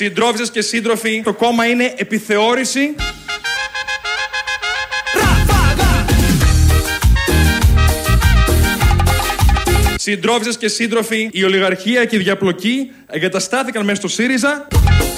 Συντρόφισσες και σύντροφοι, το κόμμα είναι επιθεώρηση. Συντρόφισσες και σύντροφοι, η ολιγαρχία και η διαπλοκή εγκαταστάθηκαν μέσα στο ΣΥΡΙΖΑ.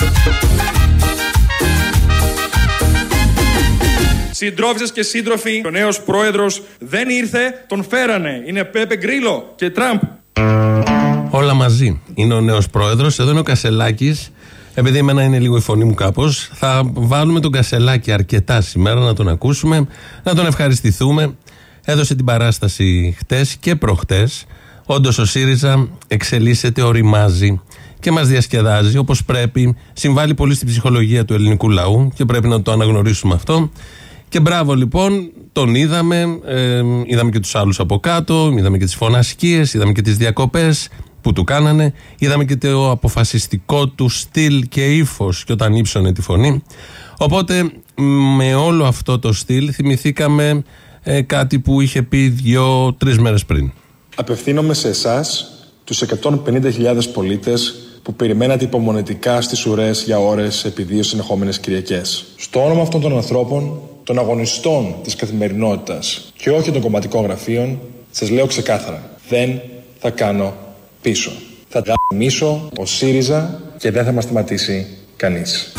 Συντρόφισσες και σύντροφοι, ο νέος πρόεδρος δεν ήρθε, τον φέρανε. Είναι Πέπε Γκρίλο και Τραμπ. Όλα μαζί. Είναι ο νέος πρόεδρος, εδώ είναι ο Κασελάκης. Επειδή εμένα είναι λίγο η φωνή μου κάπως, θα βάλουμε τον Κασελάκη αρκετά σήμερα να τον ακούσουμε, να τον ευχαριστηθούμε. Έδωσε την παράσταση χτες και προχτές. Όντως ο ΣΥΡΙΖΑ εξελίσσεται, οριμάζει και μας διασκεδάζει όπως πρέπει. Συμβάλλει πολύ στην ψυχολογία του ελληνικού λαού και πρέπει να το αναγνωρίσουμε αυτό. Και μπράβο λοιπόν, τον είδαμε και τους άλλους από κάτω, είδαμε και τις φωνασκίες, είδαμε και τις διακοπές που του κάνανε, είδαμε και το αποφασιστικό του στυλ και ύφος και όταν ύψωνε τη φωνή. Οπότε με όλο αυτό το στυλ θυμηθήκαμε κάτι που είχε πει 2-3 μέρες πριν. Απευθύνομαι σε εσάς, τους 150.000 πολίτες που περιμένατε υπομονετικά στις ουρές για ώρες επί 2 συνεχόμενες Κυριακές. Στο όνομα αυτών των ανθρώπων, των αγωνιστών της καθημερινότητας και όχι των κομματικών γραφείων, σας λέω ξεκάθαρα, δεν θα κάνω πίσω. Θα γαμίσω ο ΣΥΡΙΖΑ και δεν θα μας σταματήσει κανείς.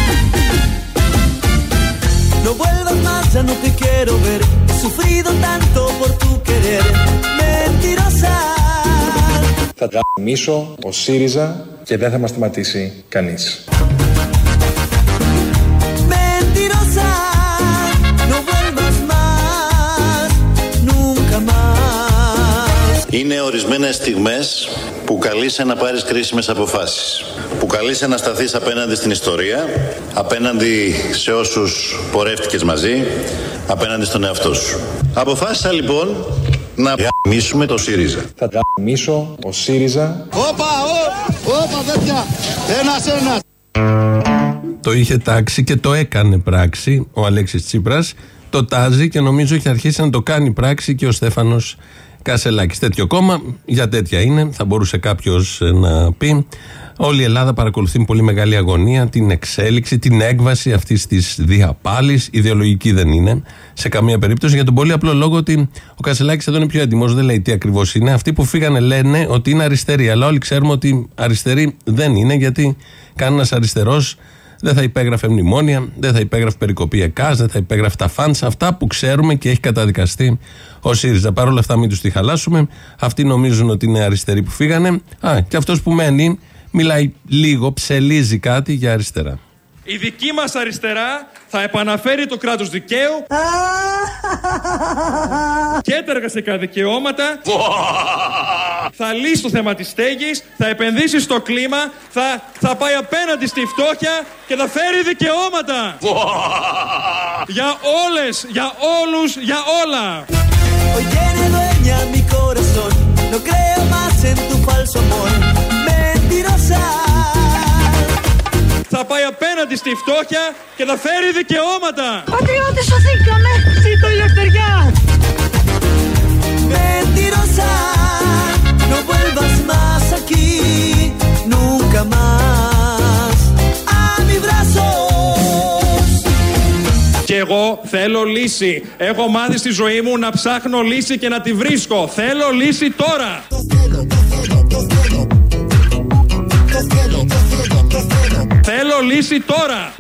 Θα γαμίσω ο ΣΥΡΙΖΑ και δεν θα μας σταματήσει κανείς. Είναι ορισμένες στιγμές που καλείσαι να πάρεις κρίσιμες αποφάσεις. Που καλείσαι να σταθείς απέναντι στην ιστορία, απέναντι σε όσους πορεύτηκες μαζί, απέναντι στον εαυτό σου. Αποφάσισα λοιπόν να γαμίσουμε το ΣΥΡΙΖΑ. Θα γαμίσω ο ΣΥΡΙΖΑ. Όπα παιδιά, ένας. Το είχε τάξει και το έκανε πράξη ο Αλέξης Τσίπρας. Το τάζει και νομίζω έχει αρχίσει να το κάνει πράξη και ο Στέφανος Κασελάκης. Τέτοιο κόμμα, για τέτοια είναι, θα μπορούσε κάποιος να πει. Όλη η Ελλάδα παρακολουθεί με πολύ μεγάλη αγωνία την εξέλιξη, την έκβαση αυτής της διαπάλης. Ιδεολογική δεν είναι σε καμία περίπτωση, για τον πολύ απλό λόγο ότι ο Κασελάκης εδώ είναι πιο έτοιμος, δεν λέει τι ακριβώς είναι. Αυτοί που φύγανε λένε ότι είναι αριστεροί, αλλά όλοι ξέρουμε ότι αριστεροί δεν είναι, γιατί κανένας αριστερός δεν θα υπέγραφε μνημόνια, δεν θα υπέγραφε περικοπή ΕΚΑΣ, δεν θα υπέγραφε τα φαντς, αυτά που ξέρουμε και έχει καταδικαστεί ο ΣΥΡΙΖΑ. Παρ' όλα αυτά μην τους τη χαλάσουμε. Αυτοί νομίζουν ότι είναι αριστεροί που φύγανε. Και αυτός που μένει μιλάει λίγο, ψελίζει κάτι για αριστερά. Η δική μας αριστερά θα επαναφέρει το κράτος δικαίου και τα εργασιακά δικαιώματα, θα λύσει το θέμα της στέγης, θα επενδύσει στο κλίμα, θα πάει απέναντι στη φτώχεια και θα φέρει δικαιώματα για όλες, για όλους, για όλα. Θα πάει απέναντι στη φτώχεια και θα φέρει δικαιώματα. Πατριώτες, σωθήκαμε! Ζήτω η ελευθεριά! Mentirosa, no vuelvas más aquí, nunca más a mis brazos. Και εγώ θέλω λύση. Έχω μάθει στη ζωή μου να ψάχνω λύση και να τη βρίσκω. Θέλω λύση τώρα. Θέλω λύση τώρα.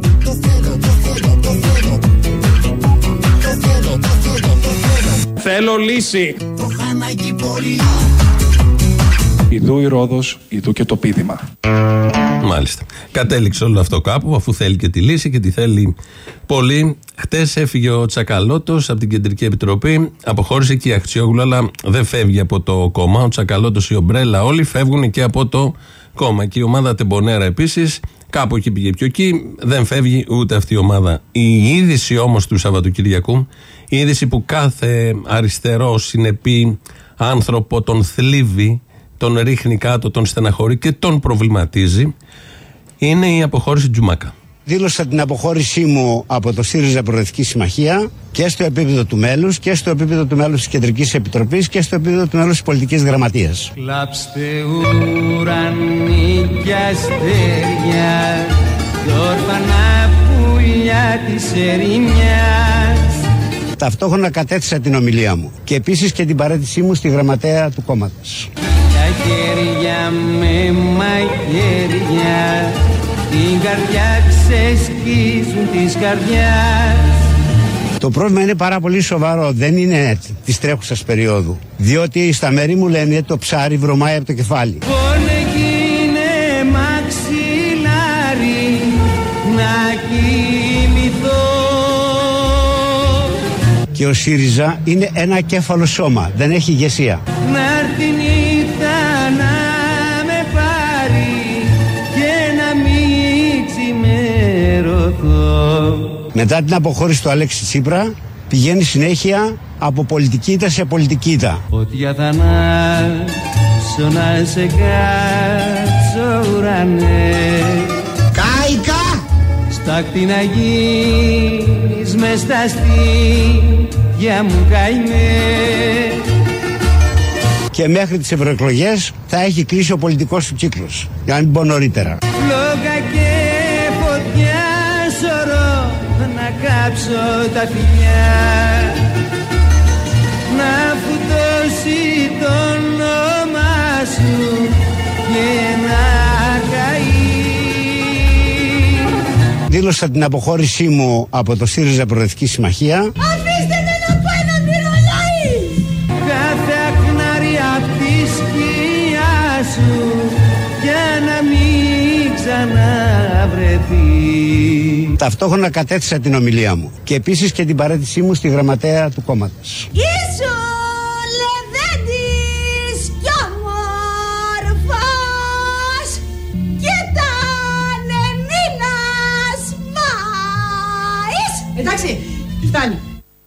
Θέλω λύση. Ιδού η Ρόδος, ιδού και το πείδημα. Μάλιστα. Κατέληξε όλο αυτό κάπου, αφού θέλει και τη λύση και τη θέλει πολύ. Χτες έφυγε ο Τσακαλώτος από την Κεντρική Επιτροπή, αποχώρησε και η Αχτσιόγλου, αλλά δεν φεύγει από το κόμμα. Ο Τσακαλώτος, η Ομπρέλα, όλοι φεύγουν και από το κόμμα. Και η ομάδα Τεμπονέρα επίσης, κάπου εκεί πήγε πιο εκεί, δεν φεύγει ούτε αυτή η ομάδα. Η είδηση όμως του Σαββατοκυριακού, η είδηση που κάθε αριστερό συνεπή άνθρωπο τον θλίβει, τον ρίχνει κάτω, τον στεναχωρεί και τον προβληματίζει, είναι η αποχώρηση Τζουμάκα. Δήλωσα την αποχώρησή μου από το ΣΥΡΙΖΑ Προοδευτική Συμμαχία και στο επίπεδο του μέλους και στο επίπεδο του μέλους της Κεντρικής Επιτροπής και στο επίπεδο του μέλους της Πολιτικής Γραμματείας. Κλάψτε ουρανί κι αστέρια κι όρφανα πουλιά της ερημιάς. Ταυτόχρονα κατέθεσα την ομιλία μου και επίσης και την παραίτησή μου στη γραμματέα του κόμματος. Τα χέρια με μαχαίρια την καρδιά ξεσκίζουν της καρδιάς. Το πρόβλημα είναι πάρα πολύ σοβαρό, δεν είναι της τρέχουσας περίοδου. Διότι στα μέρη μου λένε το ψάρι βρωμάει από το κεφάλι. Γίνε μαξιλάρι να κοιμηθώ. Και ο ΣΥΡΙΖΑ είναι ένα κέφαλο σώμα, δεν έχει ηγεσία. Να'ρθει η νύχτα να με πάρει και να μην ξημερωθώ. Μετά την αποχώρηση του Αλέξη Τσίπρα πηγαίνει συνέχεια από πολιτική ήττα σε πολιτική ήττα. Ότι για θανάσω να σε κάτσω ουρανέ. Κάικα! Στάκτη να γίνεις μες στα στήθια μου καημέ. Και μέχρι τις ευρωεκλογές θα έχει κλείσει ο πολιτικός του κύκλος, για να μην πω νωρίτερα. Φλόγα και φωτιά σωρώ να κάψω τα φιλιά, να φουτώσει το όνομα σου και να καεί. Δήλωσα την αποχώρησή μου από το ΣΥΡΙΖΑ Προοδευτική Συμμαχία. Αφήστε με να πάει να μυρολάει κάθε ακνάρι απ' τη σκιά σου για να μην ξαναβρεθεί. Ταυτόχρονα κατέθεσα την ομιλία μου και επίσης και την παραίτησή μου στη γραμματέα του κόμματος. Ήσου λεβέντης κι όμορφος και ήτανε μήνας Μάης. Εντάξει, φτάνει.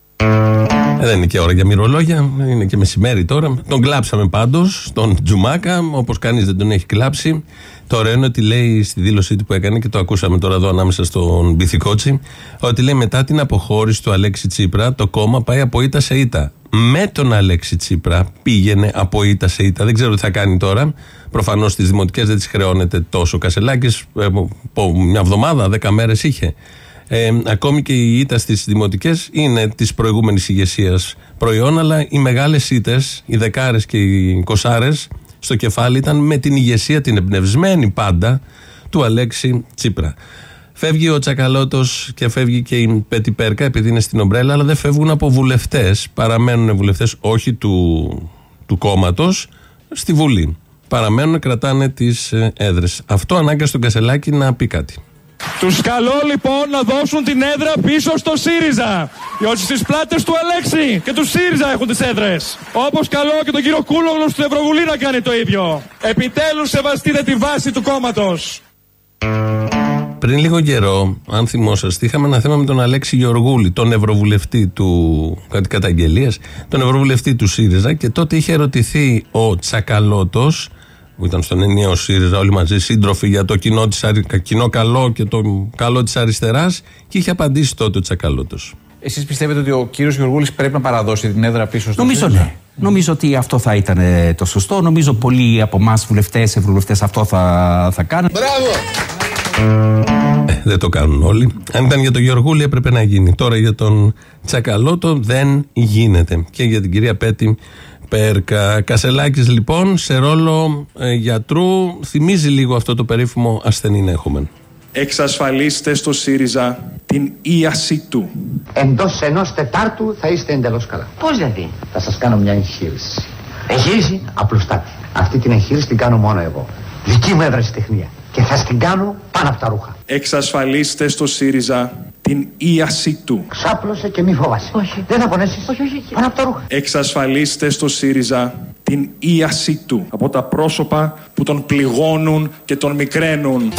Δεν είναι και ώρα για μυρολόγια, είναι και μεσημέρι τώρα. Τον κλάψαμε πάντως, τον Τζουμάκα, όπως κανείς δεν τον έχει κλάψει. Το ωραίο είναι ότι λέει στη δήλωσή του που έκανε, και το ακούσαμε τώρα εδώ ανάμεσα στον Μπιθικότσι, ότι λέει μετά την αποχώρηση του Αλέξη Τσίπρα το κόμμα πάει από ήττα σε ήττα. Με τον Αλέξη Τσίπρα πήγαινε από ήττα σε ήττα. Δεν ξέρω τι θα κάνει τώρα. Προφανώς στις δημοτικές δεν τις χρεώνεται τόσο ο Κασελάκης. Μια εβδομάδα, 10 μέρες είχε. Ακόμη και η ήττα στις δημοτικές είναι της προηγούμενης ηγεσίας προϊόν, αλλά οι μεγάλες ήττες, οι δεκάρες και οι κοσάρες στο κεφάλι ήταν με την ηγεσία, την εμπνευσμένη πάντα, του Αλέξη Τσίπρα. Φεύγει ο Τσακαλώτος και φεύγει και η Πέτη Πέρκα, επειδή είναι στην ομπρέλα, αλλά δεν φεύγουν από βουλευτές. Παραμένουν βουλευτές όχι του κόμματος στη Βουλή. Παραμένουν, κρατάνε τις έδρες. Αυτό ανάγκασε τον Κασελάκη να πει κάτι. Τους καλώ λοιπόν να δώσουν την έδρα πίσω στο ΣΥΡΙΖΑ. Διότι στις πλάτες του Αλέξη και του ΣΥΡΙΖΑ έχουν τις έδρες. Όπως καλώ και τον κύριο Κούλογλου στην Ευρωβουλή να κάνει το ίδιο. Επιτέλους σεβαστείτε τη βάση του κόμματος. Πριν λίγο καιρό, αν θυμόσαστε, είχαμε ένα θέμα με τον Αλέξη Γεωργούλη, τον ευρωβουλευτή του, κάτι καταγγελίας, τον ευρωβουλευτή του ΣΥΡΙΖΑ, και τότε είχε ερωτηθεί ο Τσακαλώτος, που ήταν στον ενιαίο ΣΥΡΙΖΑ όλοι μαζί σύντροφοι για το κοινό καλό και το καλό της αριστεράς, και είχε απαντήσει τότε ο Τσακαλώτος. Εσείς πιστεύετε ότι ο κύριος Γεωργούλης πρέπει να παραδώσει την έδρα πίσω στο ΣΥΡΙΖΑ? Νομίζω ναι. Νομίζω ότι αυτό θα ήταν το σωστό. Νομίζω πολλοί από εμάς βουλευτές, ευρωβουλευτές αυτό θα κάνουν. Μπράβο! Δεν το κάνουν όλοι. Αν ήταν για τον Γεωργούλη έπρεπε να γίνει. Τώρα για τον Τσακαλώτο δεν γίνεται. Και για την κυρία Πέτη Πέρκα. Κασελάκης λοιπόν σε ρόλο γιατρού, θυμίζει λίγο αυτό το περίφημο ασθενή να έχουμε. Εξασφαλίστε στο ΣΥΡΙΖΑ την ίαση του. Εντός ενός Τετάρτου θα είστε εντελώς καλά. Πώς δηλαδή? Θα σας κάνω μια εγχείρηση. Εγχείρηση? Απλουστάτη. Αυτή την εγχείρηση την κάνω μόνο εγώ. Δική μου ευρεσιτεχνία. Και θα την κάνω πάνω από τα ρούχα. Εξασφαλίστε στο ΣΥΡΙΖΑ την ίαση του. Ξάπλωσε και μη φοβάσαι. Όχι. Δεν θα πονέσεις. Όχι. Πάνω από τα ρούχα. Εξασφαλίστε στο ΣΥΡΙΖΑ την ίαση του από τα πρόσωπα που τον πληγώνουν και τον μικραίνουν.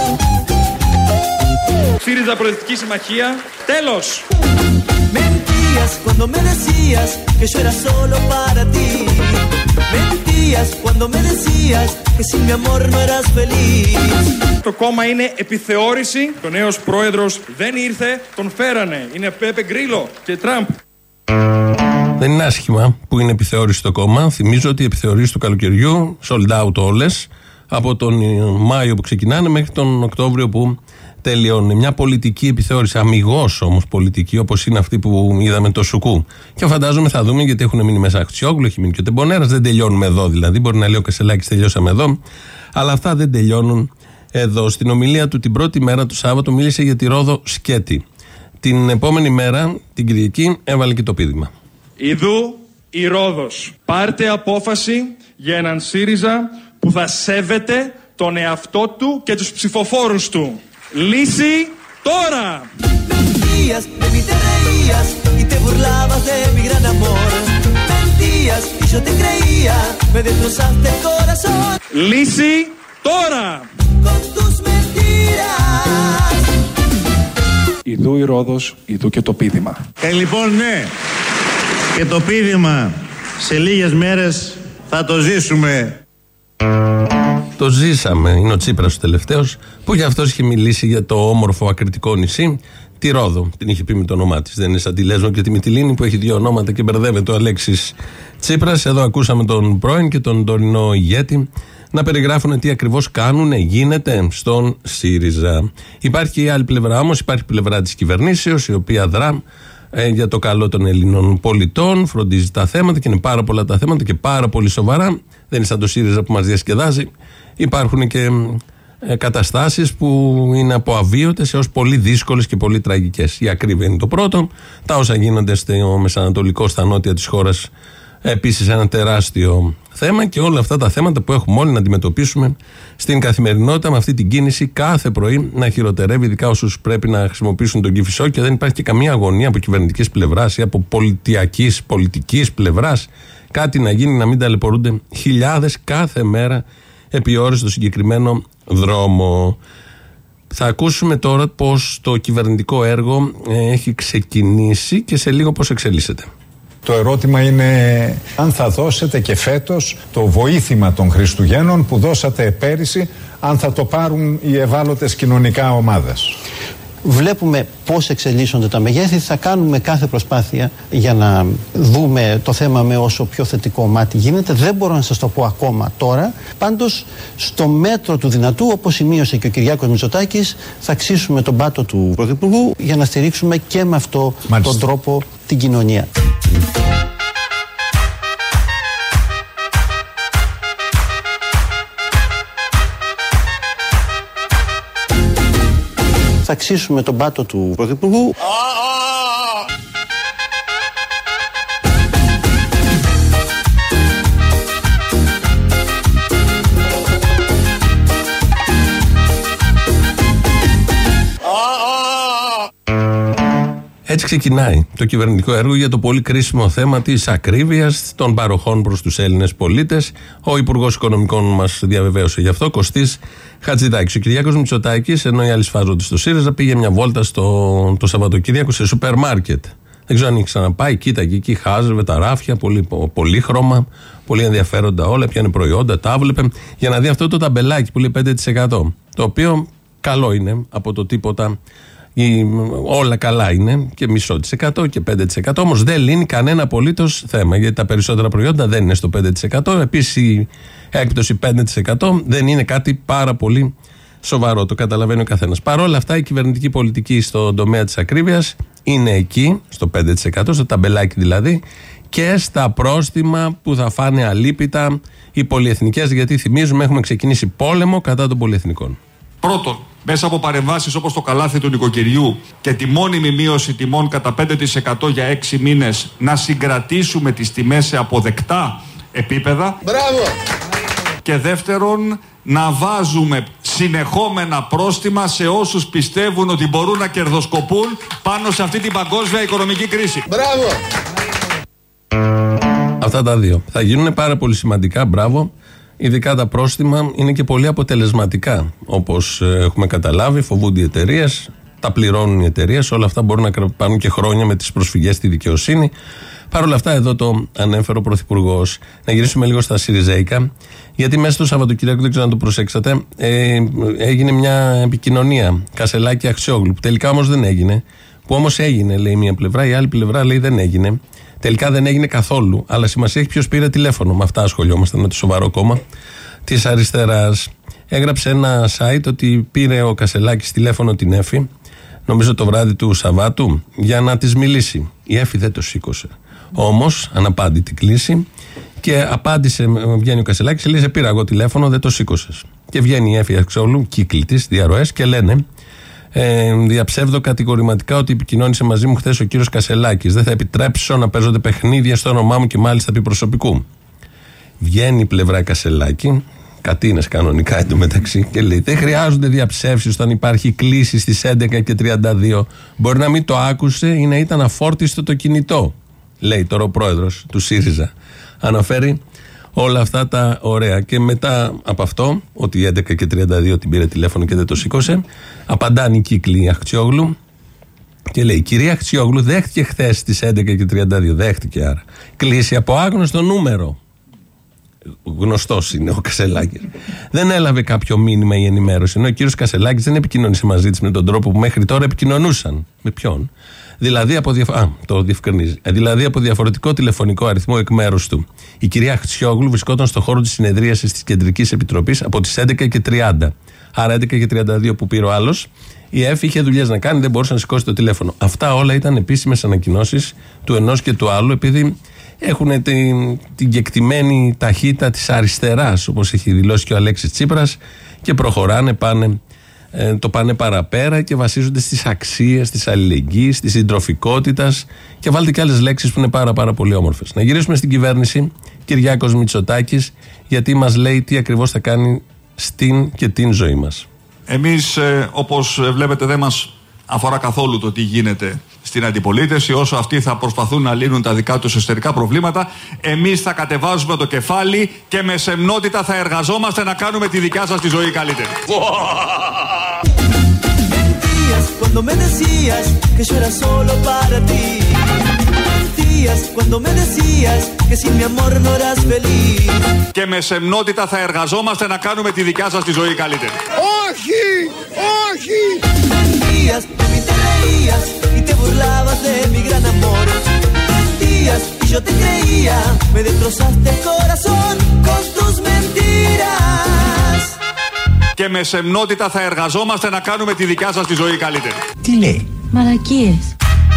ΣΥΡΙΖΑ Προοδευτική Συμμαχία. Τέλος. Mentira. Mentías cuando me decías que yo era solo para ti. Mentías cuando me decías que sin mi amor no eras feliz. Το κόμμα είναι επιθεώρηση. Ο νέος πρόεδρος δεν ήρθε, τον φέρανε. Είναι Πέπε Γκρίλο και Τραμπ. Δεν είναι άσχημα που είναι επιθεώρηση το κόμμα. Θυμίζω ότι οι επιθεωρήσεις του καλοκαιριού sold out όλες. Από τον Μάιο που ξεκινάνε μέχρι τον Οκτώβριο που τελειώνουν. Μια πολιτική επιθεώρηση, αμιγώς όμως πολιτική, όπως είναι αυτή που είδαμε το Σουκού. Και φαντάζομαι θα δούμε, γιατί έχουν μείνει μέσα Αχτσιόγλου, έχει μείνει και ο Τεμπονέρας, δεν τελειώνουμε εδώ δηλαδή. Μπορεί να λέει ο Κασελάκης τελειώσαμε εδώ, αλλά αυτά δεν τελειώνουν εδώ. Στην ομιλία του την πρώτη μέρα του Σάββατο μίλησε για τη Ρόδο Σκέτη. Την επόμενη μέρα, την Κυριακή, έβαλε και το πείδημα. Ιδού η Ρόδος. Πάρτε απόφαση για έναν ΣΥΡΙΖΑ που θα σέβεται τον εαυτό του και τους ψηφοφόρους του. Λύση τώρα! Λύση τώρα! Ιδού η Ρόδος, ιδού και το πείδημα. Λοιπόν, ναι, και το πείδημα σε λίγες μέρες θα το ζήσουμε. Το ζήσαμε. Είναι ο Τσίπρας ο τελευταίος που γι' αυτός είχε μιλήσει για το όμορφο ακριτικό νησί, τη Ρόδο. Την είχε πει με το όνομά της. Δεν είναι σαν τη Λέσβο και τη Μυτιλήνη που έχει δύο ονόματα και μπερδεύεται ο Αλέξης Τσίπρας. Εδώ ακούσαμε τον πρώην και τον τωρινό ηγέτη να περιγράφουν τι ακριβώς γίνεται στον ΣΥΡΙΖΑ. Υπάρχει και η άλλη πλευρά όμως, υπάρχει πλευρά της κυβερνήσεως, η οποία δρά για το καλό των Ελλήνων πολιτών, φροντίζει τα θέματα και είναι πάρα πολλά τα θέματα και πάρα πολύ σοβαρά. Δεν είναι σαν το ΣΥΡΙΖΑ που μας διασκεδάζει. Υπάρχουν και καταστάσεις που είναι από αβίωτες έως πολύ δύσκολες και πολύ τραγικές. Η ακρίβεια είναι το πρώτο. Τα όσα γίνονται στο μεσανατολικό, στα νότια της χώρας, επίσης ένα τεράστιο θέμα, και όλα αυτά τα θέματα που έχουμε όλοι να αντιμετωπίσουμε στην καθημερινότητα με αυτή την κίνηση κάθε πρωί να χειροτερεύει, ειδικά όσους πρέπει να χρησιμοποιήσουν τον Κηφισό, και δεν υπάρχει και καμία αγωνία από κυβερνητικής πλευράς ή από πολιτικής πλευράς κάτι να γίνει, να μην ταλαιπωρούνται χιλιάδες κάθε μέρα επί ώρες στο συγκεκριμένο δρόμο. Θα ακούσουμε τώρα πώς το κυβερνητικό έργο έχει ξεκινήσει και σε λίγο πώς εξελίσσεται. Το ερώτημα είναι αν θα δώσετε και φέτος το βοήθημα των Χριστουγέννων που δώσατε πέρυσι, αν θα το πάρουν οι ευάλωτες κοινωνικά ομάδες. Βλέπουμε πώς εξελίσσονται τα μεγέθη. Θα κάνουμε κάθε προσπάθεια για να δούμε το θέμα με όσο πιο θετικό μάτι γίνεται. Δεν μπορώ να σας το πω ακόμα τώρα. Πάντως, στο μέτρο του δυνατού, όπως σημείωσε και ο Κυριάκος Μητσοτάκης, θα αξίσουμε τον πάτο του Πρωθυπουργού για να στηρίξουμε και με αυτό τον τρόπο την κοινωνία. Θα αξίσουμε τον πάτο του Πρωθυπουργού. Έτσι ξεκινάει το κυβερνητικό έργο για το πολύ κρίσιμο θέμα της ακρίβειας των παροχών προς τους Έλληνες πολίτες. Ο Υπουργός Οικονομικών μας διαβεβαίωσε γι' αυτό, Κωστής Χατζηδάκης. Ο Κυριάκος Μητσοτάκης, ενώ οι άλλοι σφάζονται στο ΣΥΡΙΖΑ, πήγε μια βόλτα το Σαββατοκύριακο σε σούπερ μάρκετ. Δεν ξέρω αν έχει ξαναπάει, κοίταγε εκεί, χάζευε τα ράφια, πολύχρωμα, πολύ ενδιαφέροντα όλα, πιάνε προϊόντα, τα βλέπε, για να δει αυτό το ταμπελάκι που λέει 5%. Το οποίο καλό είναι από το τίποτα. Όλα καλά είναι και 0,5% και 5%, όμως δεν λύνει κανένα απολύτως θέμα, γιατί τα περισσότερα προϊόντα δεν είναι στο 5%. Επίσης η έκπτωση 5% δεν είναι κάτι πάρα πολύ σοβαρό, το καταλαβαίνει ο καθένας. Παρ' όλα αυτά η κυβερνητική πολιτική στον τομέα της ακρίβειας είναι εκεί, στο 5%, στο ταμπελάκι δηλαδή, και στα πρόστιμα που θα φάνε αλίπητα οι πολυεθνικές, γιατί θυμίζουμε έχουμε ξεκινήσει πόλεμο κατά των πολυεθνικών. Πρώτον, μέσα από παρεμβάσεις όπως το καλάθι του νοικοκυριού και τη μόνιμη μείωση τιμών κατά 5% για 6 μήνες, να συγκρατήσουμε τις τιμές σε αποδεκτά επίπεδα. Μπράβο! Και δεύτερον, να βάζουμε συνεχόμενα πρόστιμα σε όσους πιστεύουν ότι μπορούν να κερδοσκοπούν πάνω σε αυτή την παγκόσμια οικονομική κρίση. Μπράβο! Αυτά τα δύο θα γίνουν πάρα πολύ σημαντικά, μπράβο. Ειδικά τα πρόστιμα είναι και πολύ αποτελεσματικά. Όπως έχουμε καταλάβει, φοβούνται οι εταιρείες, τα πληρώνουν οι εταιρείες. Όλα αυτά μπορούν να πάρουν και χρόνια με τις προσφυγές στη δικαιοσύνη. Παρ' όλα αυτά, εδώ το ανέφερε ο Πρωθυπουργός. Να γυρίσουμε λίγο στα Σιριζέικα, γιατί μέσα στο Σαββατοκύριακο, δεν ξέρω αν το προσέξατε, έγινε μια επικοινωνία Κασελάκη-Αξιόγλου, που τελικά όμως δεν έγινε. Που όμως έγινε, λέει μία πλευρά, η άλλη πλευρά λέει δεν έγινε. Τελικά δεν έγινε καθόλου. Αλλά σημασία έχει ποιος πήρε τηλέφωνο. Με αυτά ασχολιόμασταν, με το σοβαρό κόμμα της αριστεράς. Έγραψε ένα site ότι πήρε ο Κασελάκης τηλέφωνο την Έφη, νομίζω το βράδυ του Σαββάτου, για να της μιλήσει. Η Έφη δεν το σήκωσε. Όμως, αναπάντητη κλίση, και απάντησε, βγαίνει ο Κασελάκης, λέει: σε πήρα εγώ τηλέφωνο, δεν το σήκωσες. Και βγαίνει η Έφη Αξιόγλου, κύκλοι της, διαρροές, και λένε: διαψεύδω κατηγορηματικά ότι επικοινώνησε μαζί μου χθες ο κύριος Κασελάκης. Δεν θα επιτρέψω να παίζονται παιχνίδια στο όνομά μου και μάλιστα επί προσωπικού. Βγαίνει η πλευρά Κασελάκη, κατίνες κανονικά εντωμεταξύ, και λέει: δεν χρειάζονται διαψεύσεις όταν υπάρχει κλίση στις 11:32. Μπορεί να μην το άκουσε ή να ήταν αφόρτιστο το κινητό, λέει τώρα ο πρόεδρος του ΣΥΡΙΖΑ. Αναφέρει όλα αυτά τα ωραία. Και μετά από αυτό, ότι 11:32 την πήρε τηλέφωνο και δεν το σήκωσε, απαντάνε οι κύκλοι Αξιόγλου και λέει: κυρία Αξιόγλου, δέχτηκε χθες στις 11:32. Δέχτηκε, άρα. Κλείσει από άγνωστο νούμερο. Γνωστός είναι ο Κασελάκης. Δεν έλαβε κάποιο μήνυμα ή ενημέρωση. Ενώ ο κύριος Κασελάκης δεν επικοινώνησε μαζί της με τον τρόπο που μέχρι τώρα επικοινωνούσαν. Με ποιον? Δηλαδή από διαφορετικό τηλεφωνικό αριθμό εκ μέρους του. Η κυρία Αξιόγλου βρισκόταν στο χώρο της συνεδρίασης της Κεντρικής Επιτροπής από τις 11:30. Άρα 11:32 που πήρε ο άλλος, η ΕΦ είχε δουλειές να κάνει, δεν μπορούσε να σηκώσει το τηλέφωνο. Αυτά όλα ήταν επίσημες ανακοινώσεις του ενός και του άλλου, επειδή έχουν την κεκτημένη ταχύτητα της αριστεράς, όπως έχει δηλώσει και ο Αλέξης Τσίπρας, και προχωράνε, το πάνε παραπέρα και βασίζονται στις αξίες, της αλληλεγγύης, της συντροφικότητας, και βάλτε και άλλες λέξεις που είναι πάρα πολύ όμορφες. Να γυρίσουμε στην κυβέρνηση, Κυριάκος Μητσοτάκης, γιατί μας λέει τι ακριβώς θα κάνει στην και την ζωή μας. Εμείς, όπως βλέπετε, δεν μας αφορά καθόλου το τι γίνεται στην αντιπολίτευση. Όσο αυτοί θα προσπαθούν να λύνουν τα δικά τους εσωτερικά προβλήματα, εμείς θα κατεβάζουμε το κεφάλι και με σεμνότητα θα εργαζόμαστε να κάνουμε τη δικιά σας τη ζωή καλύτερη. Cuando me decías que yo era solo para ti. Mentías cuando me decías que sin mi amor no eras feliz. Και με σεμνότητα θα εργαζόμαστε να κάνουμε τη δικιά σας τη ζωή καλύτερη. Όχι! Όχι! Mentías y te reías y te burlabas de mi gran amor. Mentías y yo te creía, me destrozaste el corazón con tus mentiras. Και με σεμνότητα θα εργαζόμαστε να κάνουμε τη δικιά σας τη ζωή καλύτερη. Τι λέει? Μαλακίες.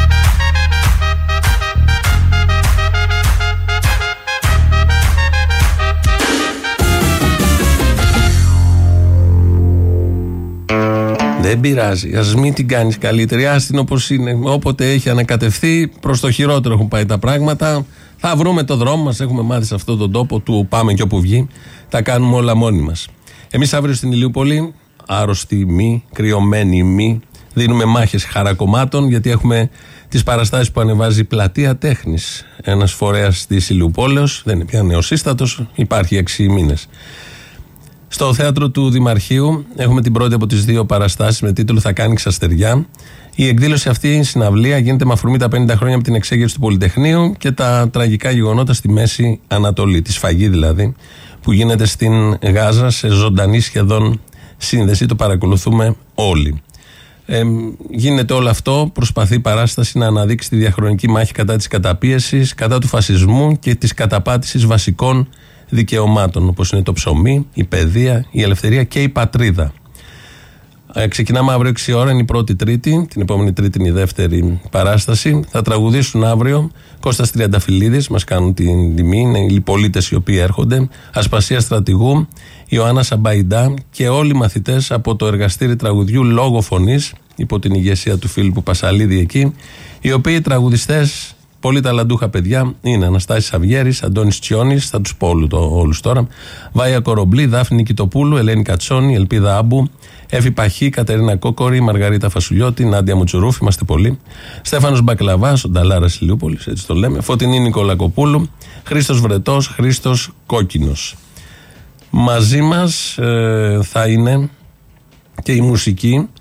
Δεν πειράζει, ας μην την κάνεις καλύτερη, ας την όπως είναι. Όποτε έχει ανακατευθεί, προς το χειρότερο έχουν πάει τα πράγματα. Θα βρούμε το δρόμο μας, έχουμε μάθει σε αυτόν τον τόπο του πάμε και όπου βγει, τα κάνουμε όλα μόνοι μας. Εμείς αύριο στην Ηλιούπολη, άρρωστοι μη, κρυωμένοι μη, δίνουμε μάχες χαρακομμάτων, γιατί έχουμε τις παραστάσεις που ανεβάζει η Πλατεία Τέχνης. Ένας φορέας της Ηλιουπόλεως, δεν είναι πια νεοσύστατος, υπάρχει 6 μήνες. Στο θέατρο του Δημαρχείου έχουμε την πρώτη από τις 2 παραστάσεις με τίτλο «Θα κάνει ξαστεριά». Η εκδήλωση αυτή, η συναυλία, γίνεται με αφορμή τα 50 χρόνια από την εξέγερση του Πολυτεχνείου και τα τραγικά γεγονότα στη Μέση Ανατολή, τη σφαγή δηλαδή, που γίνεται στην Γάζα σε ζωντανή σχεδόν σύνδεση. Το παρακολουθούμε όλοι. Γίνεται όλο αυτό, προσπαθεί η παράσταση να αναδείξει τη διαχρονική μάχη κατά της καταπίεσης, κατά του φασισμού και της καταπάτησης βασικών δικαιωμάτων, όπως είναι το ψωμί, η παιδεία, η ελευθερία και η πατρίδα. Ξεκινάμε αύριο 6 ώρα, είναι η πρώτη Τρίτη. Την επόμενη Τρίτη είναι η δεύτερη παράσταση. Θα τραγουδήσουν αύριο Κώστας Τριανταφυλλίδης, μας κάνουν την τιμή. Είναι οι πολίτες οι οποίοι έρχονται. Ασπασία Στρατηγού, Ιωάννα Σαμπαϊντά και όλοι οι μαθητές από το εργαστήρι τραγουδιού Λόγο Φωνής, υπό την ηγεσία του Φίλιππου Πασαλίδη εκεί. Οι οποίοι τραγουδιστές, πολύ ταλαντούχα παιδιά, είναι Αναστάσης Αυγέρης, Αντώνης Τσιόνης, θα τους πω όλους τώρα, Βάια Κορομπλή, Δάφνη Νικητοπούλου, Ελένη Κατσόνη, Ελπίδα Άμπου, Εύη Παχή, Κατερίνα Κόκορη, Μαργαρίτα Φασουλιώτη, Νάντια Μουτσουρούφ, είμαστε πολλοί, Στέφανος Μπακλαβάς, ο Νταλάρας Ηλιούπολης, έτσι το λέμε, Φωτεινή Νικολακοπούλου, Χρήστος Βρετός, Χρήστος Κόκκινος. Μαζί μας θα είναι και η μουσική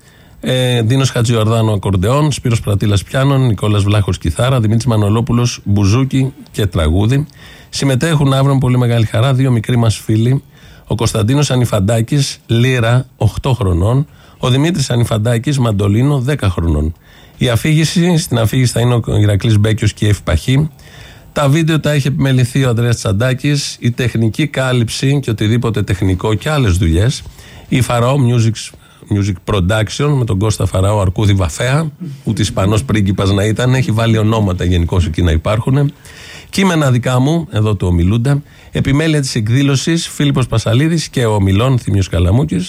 Δίνος Χατζιορδάνου ακορντεόν, Σπύρος Πρατήλας πιάνον, Νικόλας Βλάχος κιθάρα, Δημήτρης Μανολόπουλος μπουζούκι και τραγούδι. Συμμετέχουν αύριο με πολύ μεγάλη χαρά δύο μικροί μας φίλοι, ο Κωνσταντίνος Ανιφαντάκης λύρα 8 χρονών, ο Δημήτρης Ανιφαντάκης μαντολίνο 10 χρονών. Στην αφήγηση θα είναι ο Ηρακλής Μπέκιος και η Εύη Παχή. Τα βίντεο τα έχει επιμεληθεί ο Ανδρέας Τσαντάκης, η τεχνική κάλυψη και οτιδήποτε τεχνικό και άλλες δουλειές, η Φαραώ Music Production με τον Κώστα Φαραώ Αρκούδη Βαφέα, ούτε Ισπανός πρίγκιπας να ήταν, έχει βάλει ονόματα γενικώς εκεί να υπάρχουν. Κείμενα δικά μου, εδώ του ομιλούντα, επιμέλεια της εκδήλωσης Φίλιππος Πασαλίδης και ο ομιλών Θήμιος Καλαμούκης.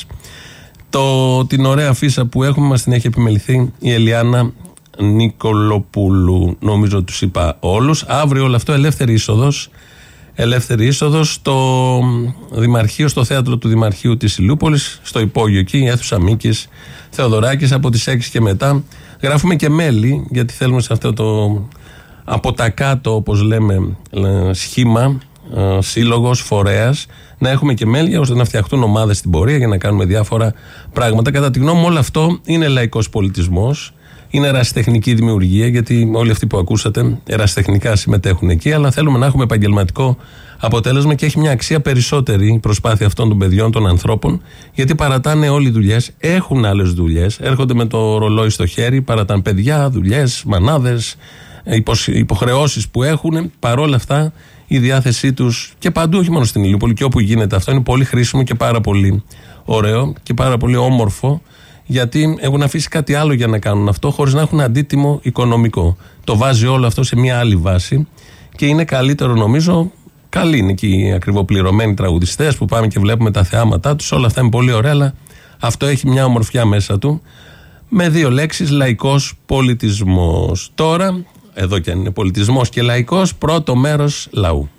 Την ωραία φύσα που έχουμε μας την έχει επιμεληθεί η Ελιάνα Νικολοπούλου, νομίζω τους είπα όλους. Αύριο όλο αυτό ελεύθερη είσοδος στο Δημαρχείο, στο θέατρο του Δημαρχείου της Ηλιούπολης, στο υπόγειο εκεί, η αίθουσα Μίκης Θεοδωράκης από τις 6 και μετά. Γράφουμε και μέλη, γιατί θέλουμε σε αυτό το από τα κάτω, όπως λέμε, σχήμα, σύλλογος, φορέας, να έχουμε και μέλη ώστε να φτιαχτούν ομάδες στην πορεία για να κάνουμε διάφορα πράγματα. Κατά τη γνώμη μου, όλο αυτό είναι λαϊκός πολιτισμός. Είναι ερασιτεχνική δημιουργία, γιατί όλοι αυτοί που ακούσατε ερασιτεχνικά συμμετέχουν εκεί, αλλά θέλουμε να έχουμε επαγγελματικό αποτέλεσμα και έχει μια αξία περισσότερη η προσπάθεια αυτών των παιδιών, των ανθρώπων, γιατί παρατάνε όλοι δουλειές, έχουν άλλες δουλειές, έρχονται με το ρολόι στο χέρι, παρατάνε παιδιά, δουλειές, μανάδες, υποχρεώσεις που έχουν. Παρόλα αυτά, η διάθεσή τους και παντού, όχι μόνο στην Ηλιούπολη, και όπου γίνεται αυτό, είναι πολύ χρήσιμο και πάρα πολύ ωραίο και πάρα πολύ όμορφο. Γιατί έχουν αφήσει κάτι άλλο για να κάνουν αυτό, χωρίς να έχουν αντίτιμο οικονομικό. Το βάζει όλο αυτό σε μια άλλη βάση και είναι καλύτερο, νομίζω. Καλοί είναι και οι ακριβοπληρωμένοι τραγουδιστές που πάμε και βλέπουμε τα θεάματά τους. Όλα αυτά είναι πολύ ωραία, αλλά αυτό έχει μια ομορφιά μέσα του. Με 2 λέξεις, λαϊκός πολιτισμός. Τώρα, εδώ και αν είναι πολιτισμός και λαϊκός, πρώτο μέρος λαού.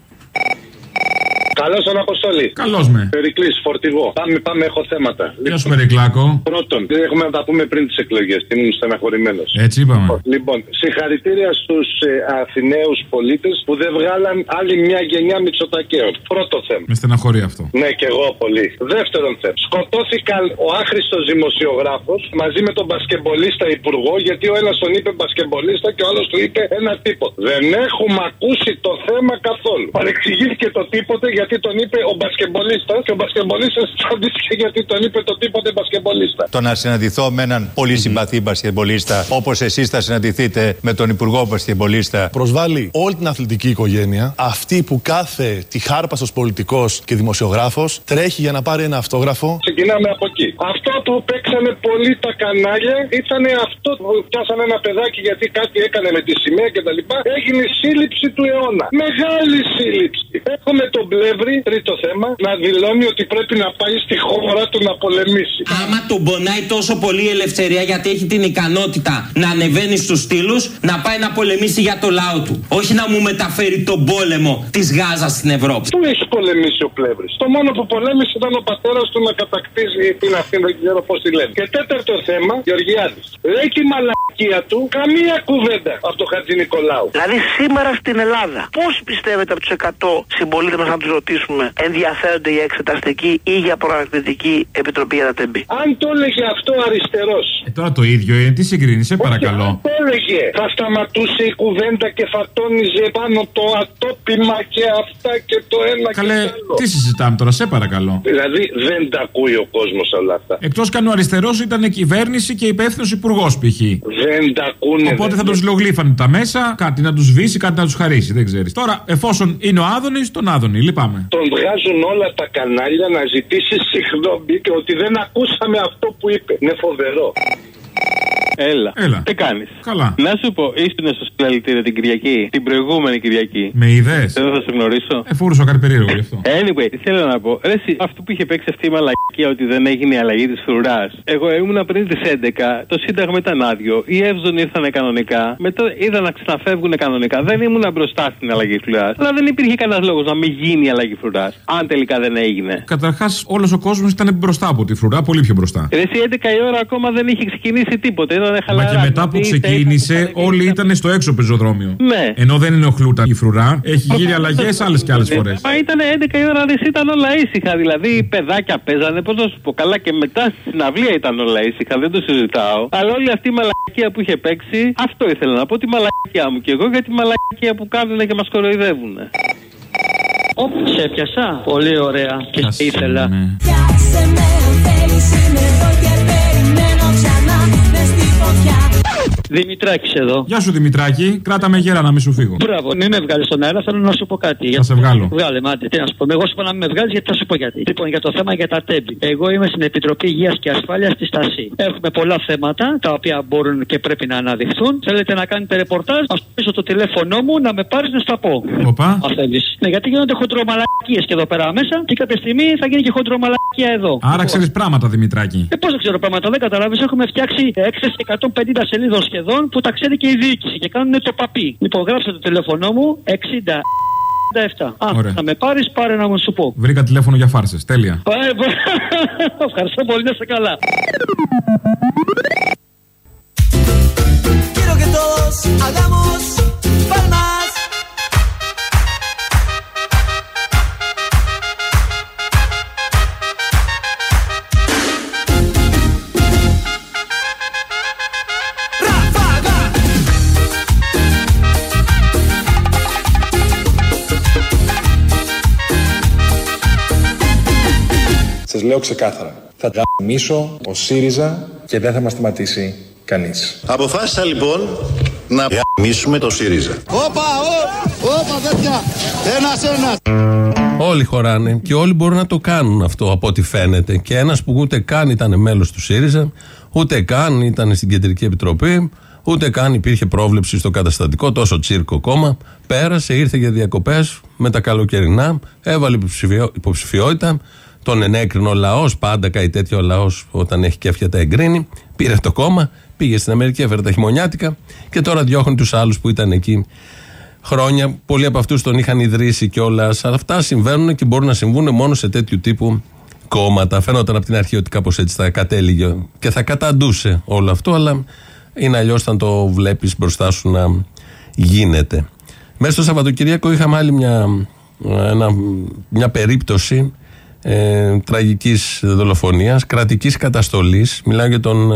Καλώς τον Αποστόλη. Καλώς με. Περικλής, φορτηγό. Πάμε, έχω θέματα. Γεια σου, Περικλάκο. Πρώτον, έχουμε να τα πούμε πριν τις εκλογές. Ήμουν στεναχωρημένος. Έτσι είπαμε. Λοιπόν, συγχαρητήρια στους Αθηναίους πολίτες που δεν βγάλαν άλλη μια γενιά Μητσοτακαίων. Πρώτο θέμα. Με στεναχωρεί αυτό. Ναι, και εγώ πολύ. Δεύτερον θέμα. Σκοτώθηκαν ο άχρηστος δημοσιογράφος μαζί με τον μπασκεμπολίστα υπουργό, γιατί ο ένας τον είπε μπασκεμπολίστα και ο άλλος του είπε ένα τίποτα. Δεν έχουμε ακούσει το θέμα καθόλου. Παρεξηγήθηκε το τίποτε γιατί τον είπε ο μπασκεμπολίστας και ο μπασκεμπολίστας απαντήθηκε γιατί τον είπε το τίποτε μπασκεμπολίστα. Το να συναντηθώ με έναν πολύ συμπαθή μπασκεμπολίστα, όπως εσείς θα συναντηθείτε με τον υπουργό μπασκεμπολίστα. Προσβάλλει όλη την αθλητική οικογένεια, αυτή που κάθε τυχάρπαστος πολιτικός και δημοσιογράφος τρέχει για να πάρει ένα αυτόγραφο. Ξεκινάμε από εκεί. Αυτό που παίξανε πολύ τα κανάλια ήταν αυτό που πιάσανε ένα παιδάκι γιατί κάτι έκανε με τη σημαία κτλ. Έγινε σύλληψη του αιώνα. Μεγάλη σύλληψη. Έχουμε τον Πλεύρη, τρίτο θέμα, να δηλώνει ότι πρέπει να πάει στη χώρα του να πολεμήσει. Άμα τον πονάει τόσο πολύ η ελευθερία, γιατί έχει την ικανότητα να ανεβαίνει στους στήλους, να πάει να πολεμήσει για το λαό του. Όχι να μου μεταφέρει τον πόλεμο της Γάζας στην Ευρώπη. Πού έχει πολεμήσει ο Πλεύρης? Το μόνο που πολέμησε ήταν ο πατέρας του να κατακτήσει την Αθήνα, δεν ξέρω πώς τη λένε. Και τέταρτο θέμα, Γεωργιάδης. Λέει και η μαλακία του καμία κουβέντα από τον Χατζη Νικολάου. Δηλαδή σήμερα στην Ελλάδα, πώς πιστεύετε από τους 100 συμπολίτες μας, να τους ρωτήσουμε, ενδιαφέρονται για εξεταστική ή για προανακριτική επιτροπή για τα τεμπή? Αν το έλεγε αυτό αριστερός. Τώρα το ίδιο είναι, τι συγκρίνει, σε παρακαλώ. Αν το έλεγε, θα σταματούσε η κουβέντα και θα τόνιζε πάνω το ατόπιμα και αυτά και το ένα. Καλέ, και το άλλο. Τι συζητάμε τώρα, σε παρακαλώ. Δηλαδή δεν τα ακούει ο κόσμος όλα αυτά. Εκτός καν ο αριστερός ήταν κυβέρνηση και υπεύθυνος υπουργός π.χ. Δεν τα ακούνε. Οπότε θα τους λογλήφανε τα μέσα, κάτι να τους σβήσει, κάτι να τους χαρίσει, δεν ξέρεις. Τώρα, εφόσον είναι ο Άδωνης, τον Άδωνη, λυπάμαι. Τον βγάζουν όλα τα κανάλια να ζητήσει συγγνώμη και ότι δεν ακούσαμε αυτό που είπε. Είναι φοβερό. Έλα. Τι κάνεις? Καλά. Να σου πω, ήσουν στο συλλαλητήριο την Κυριακή, την προηγούμενη Κυριακή. Με ιδέες. Δεν θα σε γνωρίσω. Φορούσα κάτι περίεργο γι' αυτό. Anyway, θέλω να πω, ρε, αυτό που είχε παίξει αυτή η μαλακία ότι δεν έγινε η αλλαγή της φρουράς. Εγώ ήμουνα πριν τις 11, το Σύνταγμα ήταν άδειο, οι Εύζωνοι ήρθαν κανονικά, μετά είδα να ξαναφεύγουν κανονικά. Δεν ήμουνα μπροστά στην αλλαγή της φρουράς. Αλλά δεν υπήρχε κανένας λόγος να μην γίνει η αλλαγή φρουράς. Αν τελικά δεν έγινε. Καταρχάς, όλος ο κόσμος ήταν μπροστά από τη φρουρά, πολύ πιο μπροστά. Ρε, 11 η ώρα ακόμα δεν είχε ξεκινήσει τίποτα. Μα και μετά που ξεκίνησε, όλοι ήταν στο έξω πεζοδρόμιο. Ναι. Ενώ δεν ενοχλούταν η φρουρά, έχει γύρει αλλαγές άλλες και άλλες φορές. Μα ήταν 11 η ώρα, δεν ήταν όλα ήσυχα. Δηλαδή, παιδάκια παίζανε, πώς να σου πω, καλά και μετά στη συναυλία ήταν όλα ήσυχα, δεν το συζητάω. Αλλά όλη αυτή η μαλακία που είχε παίξει, αυτό ήθελα να πω, τη μαλακία μου και εγώ για τη μαλακία που κάνουν και μας κοροϊδεύουν. Σε έπιασα. Πολύ ωραία. Και σε ήθελα. Πιάσε με αν θέλεις, είμαι εδώ και περιμένω ξανά μες στη φωτιά. Δημητράκης εδώ. Γεια σου Δημητράκη, κράτα με γέρα να μην σου φύγω. Μπράβο, μην με βγάλεις στον αέρα, θέλω να σου πω κάτι. Θα σε βγάλω. Βγάλε, μάτε, τι να σου πω. Εγώ σου πω να μην με βγάλεις γιατί θα σου πω γιατί. Λοιπόν, για το θέμα για τα τέμπη. Εγώ είμαι στην Επιτροπή Υγείας και Ασφάλειας στη Στάση. Έχουμε πολλά θέματα τα οποία μπορούν και πρέπει να αναδειχθούν. Θέλετε να κάνετε ρεπορτάζ, ας πίσω το τηλέφωνό μου να με πάρεις να στα πω. Οπα. Αν θέλεις. Ναι, γιατί γίνονται χοντρομαλακίες και εδώ πέρα μέσα και κάποια στιγμή θα γίνει και χοντρομαλακία εδώ. Άρα ξέρεις πράγματα, Δημητράκη. Πώς δεν ξέρω πράγματα, δεν καταλάβεις. Έχουμε φτιάξει έκθεση 150 σελίδων σχεδόν που τα ξέρει και η διοίκηση και κάνουν το παπί. Λοιπόν, γράψτε το τηλέφωνό μου 60. Θα με πάρεις, πάρε να μου σου πω. Βρήκα τηλέφωνο για φάρσες, τέλεια. Ευχαριστώ πολύ, να είστε καλά. Quiero que todos hagamos palmas. Σας λέω ξεκάθαρα, θα γαμίσω ο ΣΥΡΙΖΑ και δεν θα μας σταματήσει κανείς. Αποφάσισα λοιπόν να γαμίσουμε το ΣΥΡΙΖΑ. Όπα τέτοια, ένας. Όλοι χωράνε και όλοι μπορούν να το κάνουν αυτό από ό,τι φαίνεται. Και ένας που ούτε καν ήταν μέλος του ΣΥΡΙΖΑ, ούτε καν ήταν στην Κεντρική Επιτροπή, ούτε καν υπήρχε πρόβλεψη στο καταστατικό, τόσο τσίρκο κόμμα, πέρασε, ήρθε για διακοπές με τα καλοκαιρινά, έβαλε υποψηφιότητα. Τον ενέκρινε ο λαός, πάντα κάτι τέτοιο ο λαός όταν έχει κέφια τα εγκρίνει. Πήρε το κόμμα, πήγε στην Αμερική, έφερε τα χειμωνιάτικα και τώρα διώχνει τους άλλους που ήταν εκεί χρόνια. Πολλοί από αυτούς τον είχαν ιδρύσει κιόλας. Αλλά αυτά συμβαίνουν και μπορούν να συμβούν μόνο σε τέτοιου τύπου κόμματα. Φαίνονταν από την αρχή ότι κάπως έτσι θα κατέληγε και θα καταντούσε όλο αυτό, αλλά είναι αλλιώς όταν το βλέπεις μπροστά σου να γίνεται. Μέσα στο Σαββατοκυριακό είχαμε άλλη μια περίπτωση τραγικής δολοφονίας, κρατικής καταστολής. Μιλάω για τον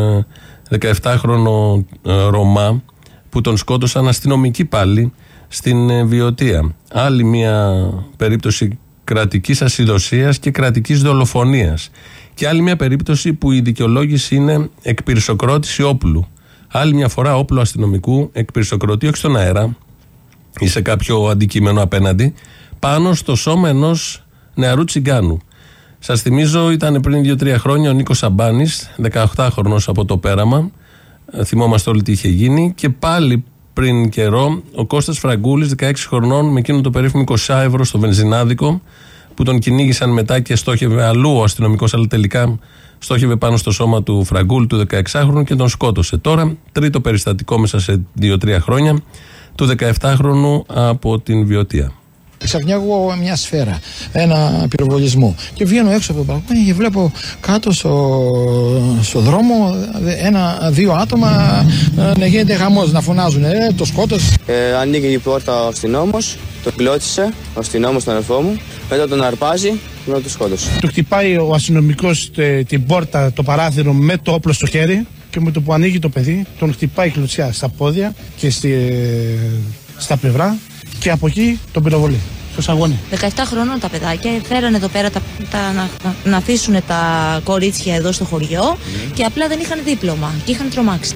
17χρονο Ρωμά που τον σκότωσαν αστυνομικοί πάλι στην Βιωτία. Άλλη μια περίπτωση κρατικής ασυδοσίας και κρατικής δολοφονίας. Και άλλη μια περίπτωση που η δικαιολόγηση είναι εκπυρσοκρότηση όπλου. Άλλη μια φορά όπλο αστυνομικού εκπυρσοκροτεί, όχι στον αέρα ή σε κάποιο αντικείμενο απέναντι, πάνω στο σώμα ενός νεαρού τσιγκάνου. Σας θυμίζω, ήταν πριν 2-3 χρόνια ο Νίκος Σαμπάνης, 18χρονος από το πέραμα. Θυμόμαστε όλοι τι είχε γίνει. Και πάλι πριν καιρό ο Κώστας Φραγκούλης, 16 χρονών, με εκείνο το περίφημο 20 ευρώ στο βενζινάδικο, που τον κυνήγησαν μετά και στόχευε αλλού ο αστυνομικός, αλλά τελικά στόχευε πάνω στο σώμα του Φραγκούλη, του 16χρονου, και τον σκότωσε. Τώρα, τρίτο περιστατικό μέσα σε 2-3 χρόνια, του 17χρονου από την Βιωτία. Ξαφνιά ακούω μια σφαίρα, ένα πυροβολισμό και βγαίνω έξω από το μπαλκόνι και βλέπω κάτω στο δρόμο δύο άτομα να γίνεται χαμός, να φωνάζουν το σκότωσε. Ανοίγει η πόρτα ο αστυνόμος, τον κλώτσισε, ο αστυνόμος τον αδερφό μου, μετά τον αρπάζει και μετά τον σκότωσε. Του χτυπάει ο αστυνομικός την πόρτα, το παράθυρο με το όπλο στο χέρι και με το που ανοίγει το παιδί τον χτυπάει κλωτσιά στα πόδια και στα πλευρά. Και από εκεί τον πυροβολεί, στο σαγόνι. 17 χρόνων τα παιδάκια φέρανε εδώ πέρα να αφήσουν τα κορίτσια εδώ στο χωριό και απλά δεν είχαν δίπλωμα και είχαν τρομάξει.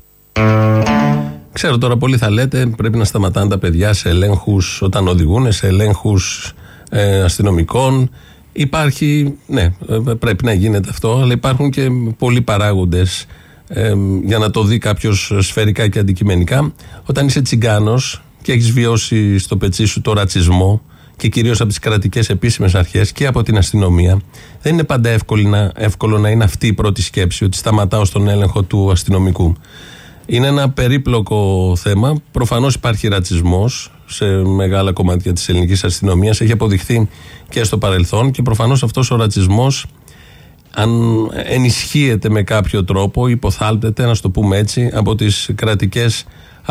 Ξέρω τώρα πολλοί θα λέτε πρέπει να σταματάνε τα παιδιά σε ελέγχους όταν οδηγούν, σε ελέγχους αστυνομικών. Υπάρχει, ναι, πρέπει να γίνεται αυτό, αλλά υπάρχουν και πολλοί παράγοντες για να το δει κάποιος σφαιρικά και αντικειμενικά. Όταν είσαι τσιγκάνος και έχεις βιώσει στο πετσί σου το ρατσισμό και κυρίως από τις κρατικές επίσημες αρχές και από την αστυνομία, δεν είναι πάντα εύκολο να είναι αυτή η πρώτη σκέψη, ότι σταματάω στον έλεγχο του αστυνομικού. Είναι ένα περίπλοκο θέμα. Προφανώς υπάρχει ρατσισμός σε μεγάλα κομμάτια της ελληνικής αστυνομίας, έχει αποδειχθεί και στο παρελθόν, και προφανώς αυτός ο ρατσισμός, αν ενισχύεται με κάποιο τρόπο, υποθάλπτεται, να το πούμε έτσι, από τις κρατικές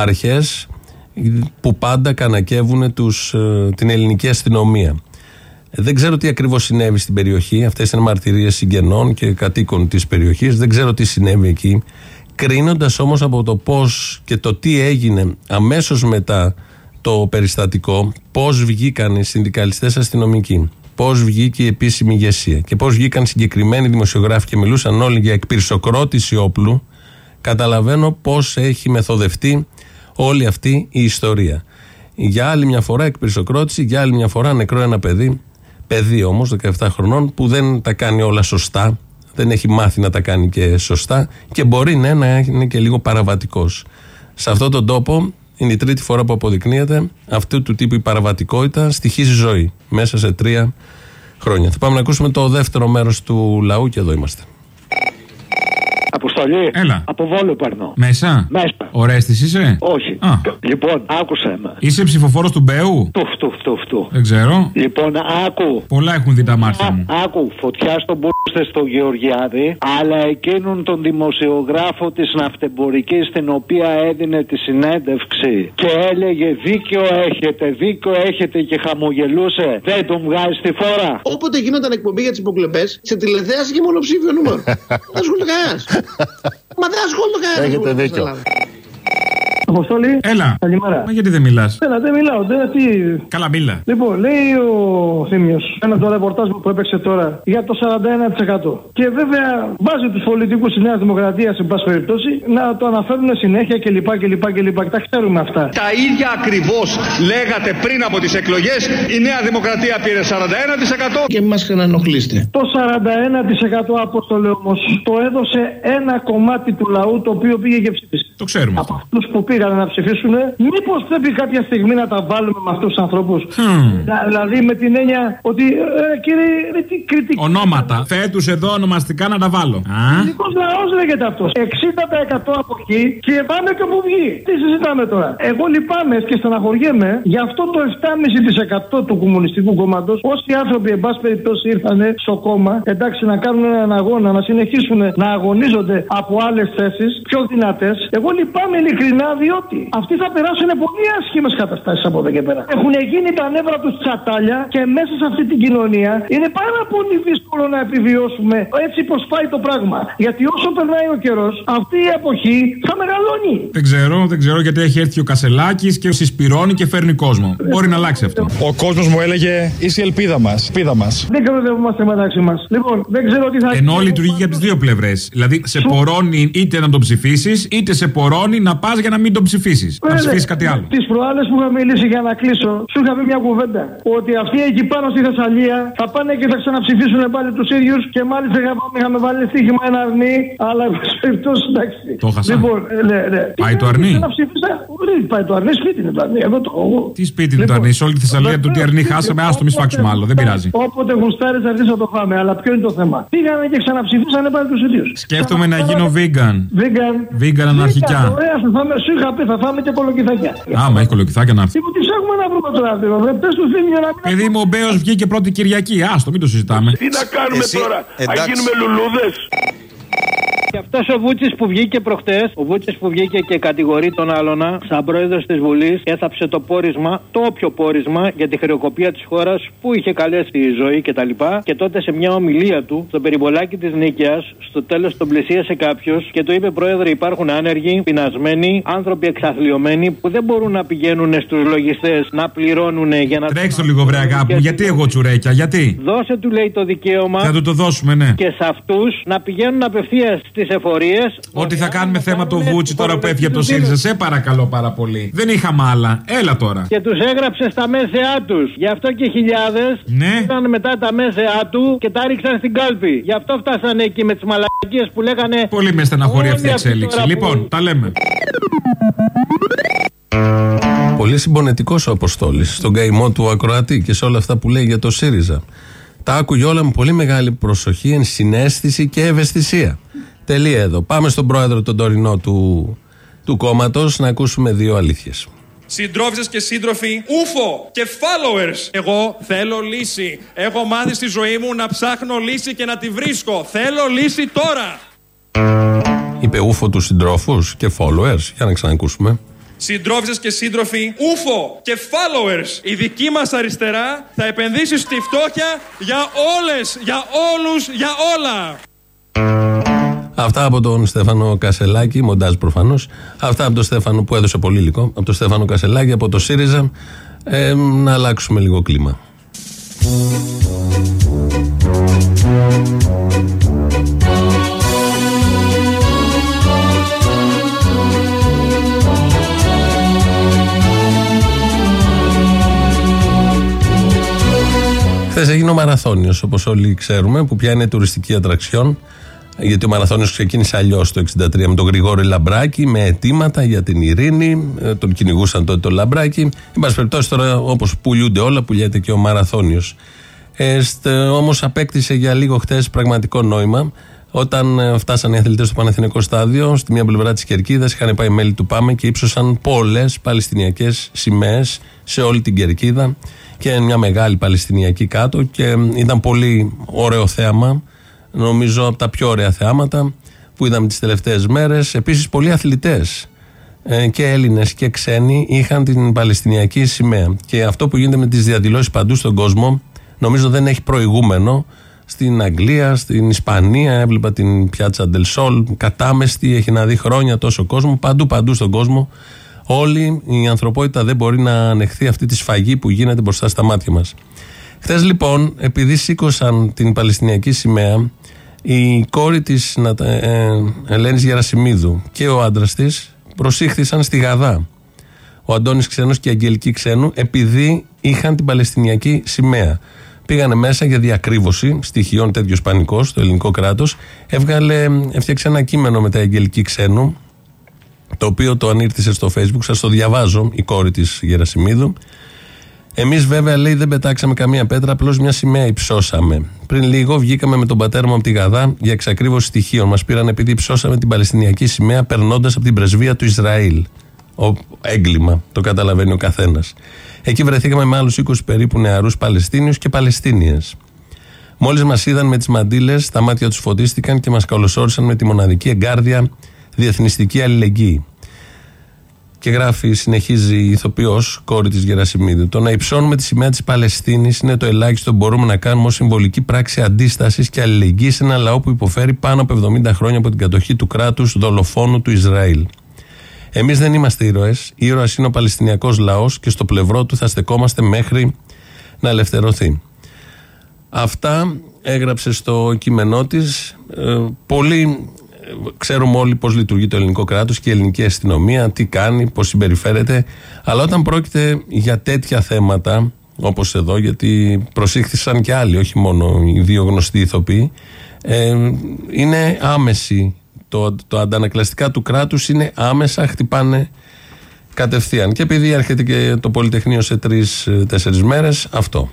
αρχές που πάντα κανακεύουν την ελληνική αστυνομία. Δεν ξέρω τι ακριβώς συνέβη στην περιοχή. Αυτές είναι μαρτυρίες συγγενών και κατοίκων της περιοχής. Δεν ξέρω τι συνέβη εκεί. Κρίνοντας όμως από το πώς και το τι έγινε αμέσως μετά το περιστατικό, πώς βγήκαν οι συνδικαλιστές αστυνομικοί, πώς βγήκε η επίσημη ηγεσία και πώς βγήκαν συγκεκριμένοι δημοσιογράφοι και μιλούσαν όλοι για εκπυρσοκρότηση όπλου, καταλαβαίνω πώς έχει μεθοδευτεί όλη αυτή η ιστορία. Για άλλη μια φορά εκπυρσοκρότηση, για άλλη μια φορά νεκρό ένα παιδί όμως 17 χρονών που δεν τα κάνει όλα σωστά, δεν έχει μάθει να τα κάνει και σωστά και μπορεί να είναι και λίγο παραβατικός. Σε αυτόν τον τόπο είναι η τρίτη φορά που αποδεικνύεται αυτού του τύπου η παραβατικότητα στοιχίζει ζωή μέσα σε 3 χρόνια. Θα πάμε να ακούσουμε το δεύτερο μέρος του λαού και εδώ είμαστε. Αποστολή. Έλα. Από Βόλο παίρνω. Μέσα. Ορέστης είσαι. Όχι. Λοιπόν, άκουσε με. Είσαι ψηφοφόρος του Μπέου. Του. Δεν ξέρω. Λοιπόν, άκου. Πολλά έχουν δει τα μάτια μου. Άκου. Φωτιά στον Μπούστε στο Γεωργιάδη, αλλά εκείνον τον δημοσιογράφο της ναυτεμπορικής στην οποία έδινε τη συνέντευξη και έλεγε δίκιο έχετε και χαμογελούσε. Δεν τον βγάζει στη φόρα. Όποτε γινόταν εκπομπή για τις υποκλοπές, σε τηλεθέαση και μονοψήφιο νούμερο. Δεν ασχολείται κανένας. Μα δεν ασχολείται κανένας. Έχετε δίκιο. Αποστολή. Έλα. Καλημέρα. Μα γιατί δεν μιλάς? Δεν μιλάω. Τι... Καλά, μίλα. Λοιπόν, λέει ο Θήμιος, ένα το ρεπορτάζ που έπαιξε τώρα για το 41%. Και βέβαια βάζει τους πολιτικούς της Νέας Δημοκρατίας, εν πάση περιπτώσει, να το αναφέρουν συνέχεια κλπ. Τα ξέρουμε αυτά. Τα ίδια ακριβώς λέγατε πριν από τις εκλογές. Η Νέα Δημοκρατία πήρε 41%. Και μας ενοχλείστε. Το 41% Απόστολε όμως το έδωσε ένα κομμάτι του λαού το οποίο πήγε και ψήφισε. Το ξέρουμε. Από αυτούς που πήγαν να ψηφίσουν, μήπως πρέπει κάποια στιγμή να τα βάλουμε με αυτούς τους ανθρώπους. Δηλαδή με την έννοια ότι κύριε, τι κριτική. Ονόματα. Φέτους εδώ ονομαστικά να τα βάλω. Ελληνικός λαός λέγεται αυτός. 60% από εκεί και πάμε και όπου βγει. Τι συζητάμε τώρα? Εγώ λυπάμαι και στεναχωριέμαι για αυτό το 7,5% του Κομμουνιστικού Κόμματος. Όσοι άνθρωποι, εν πάση περιπτώσει, ήρθαν στο κόμμα, εντάξει, να κάνουν έναν αγώνα, να συνεχίσουν να αγωνίζονται από άλλες θέσεις πιο δυνατές. Εγώ λυπάμαι ειλικρινά, διότι αυτοί θα περάσουν πολύ άσχημες καταστάσεις από εδώ και πέρα. Έχουν γίνει τα νεύρα τους τσατάλια και μέσα σε αυτή την κοινωνία είναι πάρα πολύ δύσκολο να επιβιώσουμε έτσι πως πάει το πράγμα. Γιατί όσο περνάει ο καιρός, αυτή η εποχή θα μεγαλώνει. Δεν ξέρω γιατί έχει έρθει ο Κασελάκης και συσπυρώνει και φέρνει κόσμο. Μπορεί να αλλάξει αυτό. Ο κόσμος μου έλεγε είσαι η ελπίδα μας. Δεν κοροϊδευόμαστε μεταξύ μας. Λοιπόν, δεν ξέρω τι θα γίνει. Ενώ λειτουργεί για τις δύο πλευρές. Δηλαδή σε πορώνει είτε να τον ψηφίσεις, είτε σε πορώνει να πας για να μην τον ψηφίσεις. Να ψηφίσεις κάτι άλλο. Τις προάλλες που είχα μιλήσει για να κλείσω, σου είχα πει μια κουβέντα. Ότι αυτοί εκεί πάνω στη Θεσσαλία θα πάνε και θα ξαναψηφίσουν πάλι τους ίδιους και μάλιστα είχαμε βάλει στοίχημα ένα αρνί, αλλά περιπτώσει εντάξει. Το χασά. Λοιπόν, ναι. Πάει το αρνί. Πάει το αρνί, σπίτι είναι το αρνί. Τι σπίτι είναι το αρνί, σε όλη τη Θεσσαλία το τι αρνί χάσαμε, άστο μη σφάξουμε άλλο, δεν πειράζει. Όποτε γουστάρεις θα έρθεις να το φάμε, αλλά ποιο είναι το θέμα? Πήγανε και ξαναψηφίσανε πάλι τους ίδιους. Σκέφτομαι να γίνω vegan. Vegan αναρχικά. Σου είχα πει, θα φάμε και κολοκυθάκια. Άμα έχει κολοκυθάκια να έρθει. Τι έχουμε να βρούμε τώρα, πες του Θήμιο να μην. Παιδί μου, ο Μπέος βγήκε πρώτη Κυριακή. Άστο, μην το συζητάμε. Τι να κάνουμε τώρα, να γίνουμε λουλούδες? Και αυτός ο Βούτσης που βγήκε προχτές, ο Βούτσης που βγήκε και κατηγορεί τον άλλονα, σαν πρόεδρος της Βουλής, έθαψε το πόρισμα, το όποιο πόρισμα για τη χρεοκοπία της χώρας που είχε καλέσει η ζωή κτλ. Και τότε σε μια ομιλία του, στο περιβολάκι της Νίκαιας, στο τέλος τον πλησίασε κάποιος και του είπε: Πρόεδρε, υπάρχουν άνεργοι, πεινασμένοι, άνθρωποι εξαθλιωμένοι που δεν μπορούν να πηγαίνουν στους λογιστές να πληρώνουν για να. Τρέξτε το λίγο, βρε αγάπη μου, γιατί εγώ τσουρέκια, γιατί? Δώσε του, λέει, το δικαίωμα. Θα του το δώσουμε, ναι. Και σε αυτούς να πηγαίνουν απευθείας στις εφορίες. Ότι θα κάνουμε θέμα το Βούτσι τώρα που έφυγε από το ΣΥΡΙΖΑ. Σε παρακαλώ πάρα πολύ. Δεν είχαμε άλλα. Έλα τώρα. Και τους έγραψε στα μέσεά τους. Γι' αυτό και χιλιάδες ήταν μετά τα μέσεά του και τα ρίξαν στην κάλπη. Γι' αυτό φτάσανε εκεί με τις μαλακίες που λέγανε. Πολύ με στεναχωρεί αυτή η εξέλιξη. Λοιπόν, τα λέμε. Πολύ συμπονετικός ο Αποστόλης στον καημό του ακροατή και σε όλα αυτά που λέει για το ΣΥΡΙΖΑ. Τα άκουγε όλα με πολύ μεγάλη προσοχή, ενσυναίσθηση και ευαισθησία. Τελεία εδώ. Πάμε στον πρόεδρο τον τωρινό του κόμματος να ακούσουμε δύο αλήθειες. Συντρόφισσες και σύντροφοι, ούφο και followers. Εγώ θέλω λύση. Έχω μάθει στη ζωή μου να ψάχνω λύση και να τη βρίσκω. Θέλω λύση τώρα. Είπε ούφο τους συντρόφους και followers. Για να ξανακούσουμε. Συντρόφισσες και σύντροφοι, ούφο και followers, η δική μας αριστερά θα επενδύσει στη φτώχεια για όλες, για όλους, για όλα. Αυτά από τον Στέφανο Κασελάκη, μοντάζ προφανώς. Αυτά από τον Στέφανο που έδωσε πολύ υλικό. Από τον Στέφανο Κασελάκη, από το ΣΥΡΙΖΑ. Να αλλάξουμε λίγο κλίμα. Χθες έγινε ο Μαραθώνιος, όπως όλοι ξέρουμε, που πια είναι τουριστική ατραξιόν. Γιατί ο Μαραθώνιος ξεκίνησε αλλιώς το 1963 με τον Γρηγόρη Λαμπράκη, με αιτήματα για την ειρήνη. Τον κυνηγούσαν τότε τον Λαμπράκη. Εν πάση περιπτώσει, τώρα όπως πουλιούνται όλα, πουλιέται και ο Μαραθώνιος. Όμως απέκτησε για λίγο χτες πραγματικό νόημα. Όταν φτάσαν οι αθλητές στο Παναθηναϊκό στάδιο, στη μία πλευρά της κερκίδας είχαν πάει μέλη του ΠΑΜΕ και ύψωσαν πολλές παλαιστινιακές σημαίες σε όλη την κερκίδα και μια μεγάλη παλαιστινιακή κάτω. Και ήταν πολύ ωραίο θέαμα. Νομίζω από τα πιο ωραία θεάματα που είδαμε τις τελευταίες μέρες. Επίσης πολλοί αθλητές και Έλληνες και ξένοι είχαν την παλαιστινιακή σημαία. Και αυτό που γίνεται με τις διαδηλώσεις παντού στον κόσμο νομίζω δεν έχει προηγούμενο. Στην Αγγλία, στην Ισπανία, έβλεπα την Πιάτσα Ντελ Σόλ, κατάμεστη, έχει να δει χρόνια τόσο κόσμο, παντού στον κόσμο. Όλη η ανθρωπότητα δεν μπορεί να ανεχθεί αυτή τη σφαγή που γίνεται μπροστά στα μάτια μας. Χθες λοιπόν, επειδή σήκωσαν την παλαιστινιακή σημαία, η κόρη της Ελένης Γερασιμίδου και ο άντρας της προσήχθησαν στη Γαδά. Ο Αντώνης Ξένος και η Αγγελική Ξένου, επειδή είχαν την παλαιστινιακή σημαία. Πήγανε μέσα για διακρύβωση στοιχείων, τέτοιος πανικός στο ελληνικό κράτος. Έφτιαξε ένα κείμενο με τα Αγγελική Ξένου, το οποίο το ανήρτησε στο Facebook. Σας το διαβάζω, η κόρη της Γερασιμίδου. Εμείς βέβαια, λέει, δεν πετάξαμε καμία πέτρα, απλώς μια σημαία υψώσαμε. Πριν λίγο βγήκαμε με τον πατέρα μου από τη Γαδά για εξακρίβωση στοιχείων. Μας πήραν επειδή υψώσαμε την παλαιστινιακή σημαία περνώντας από την πρεσβεία του Ισραήλ. Έγκλημα, το καταλαβαίνει ο καθένας. Εκεί βρεθήκαμε με άλλους 20 περίπου νεαρούς Παλαιστίνιους και Παλαιστίνιες. Μόλις μας είδαν με τις μαντήλες, τα μάτια τους φωτίστηκαν και μας καλωσόρισαν με τη μοναδική εγκάρδια διεθνιστική αλληλεγγύη. Και γράφει, συνεχίζει η ηθοποιός, κόρη της Γερασιμίδου: το να υψώνουμε τη σημαία της Παλαιστίνης είναι το ελάχιστο που μπορούμε να κάνουμε ως συμβολική πράξη αντίστασης και αλληλεγγύης σε ένα λαό που υποφέρει πάνω από 70 χρόνια από την κατοχή του κράτους δολοφόνου του Ισραήλ. Εμείς δεν είμαστε ήρωες. Ήρωας είναι ο Παλαιστινιακός λαός και στο πλευρό του θα στεκόμαστε μέχρι να ελευθερωθεί. Αυτά έγραψε στο κείμενό της. Πολύ ξέρουμε όλοι πώς λειτουργεί το ελληνικό κράτος και η ελληνική αστυνομία, τι κάνει, πώς συμπεριφέρεται. Αλλά όταν πρόκειται για τέτοια θέματα, όπως εδώ, γιατί προσήχθησαν και άλλοι, όχι μόνο οι δύο γνωστοί ηθοποιοί, είναι άμεση. Το αντανακλαστικά του κράτους είναι άμεσα, χτυπάνε κατευθείαν. Και επειδή έρχεται και το Πολυτεχνείο σε 3-4 μέρες, αυτό.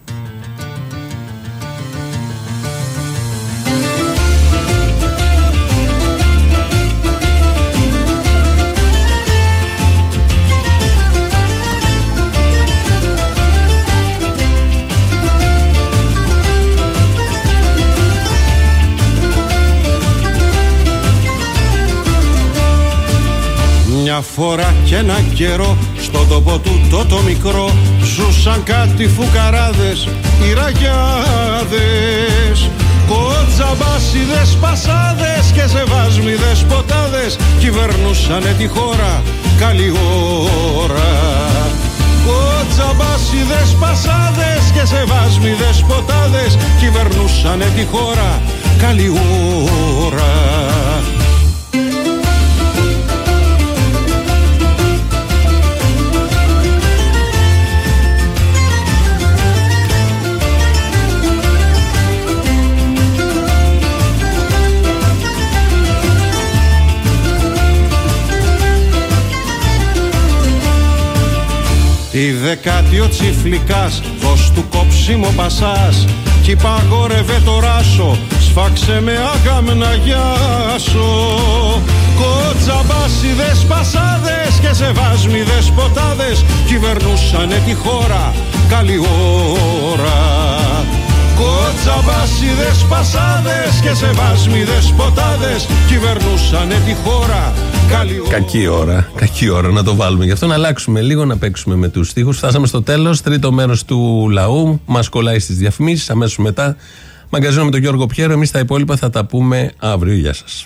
Μια φορά και ένα καιρό στον τόπο του το μικρό ζούσαν κάτι φουκαράδες, οι ραγιάδες, κοτσαμπάσιδες, πασάδες και σεβάσμιδες ποτάδες κυβερνούσανε τη χώρα καλή ώρα. Κοτσαμπάσιδες, πασάδες και σεβάσμιδες ποτάδες κυβερνούσανε τη χώρα καλή ώρα. Είδε κάτι ο Τσιφλικάς, δώσ' του κόψιμο πασάς κι παγόρευε το ράσο, σφάξε με άγαμνα γιάσο. Κοτσαμπάσιδες, πασάδες και σεβάσμιδες ποτάδες κυβερνούσανε τη χώρα καλή ώρα. Κοτσαμπάσιδες, πασάδες και σεβάσμιδες ποτάδες κυβερνούσανε τη χώρα. Κακή ώρα να το βάλουμε. Γι' αυτό να αλλάξουμε λίγο, να παίξουμε με τους στίχους. Φτάσαμε στο τέλος. Τρίτο μέρος του λαού. Μας κολλάει στις διαφημίσεις. Αμέσως μετά μαγκαζίνο με τον Γιώργο Πιέρο. Εμείς τα υπόλοιπα θα τα πούμε αύριο. Γεια σας.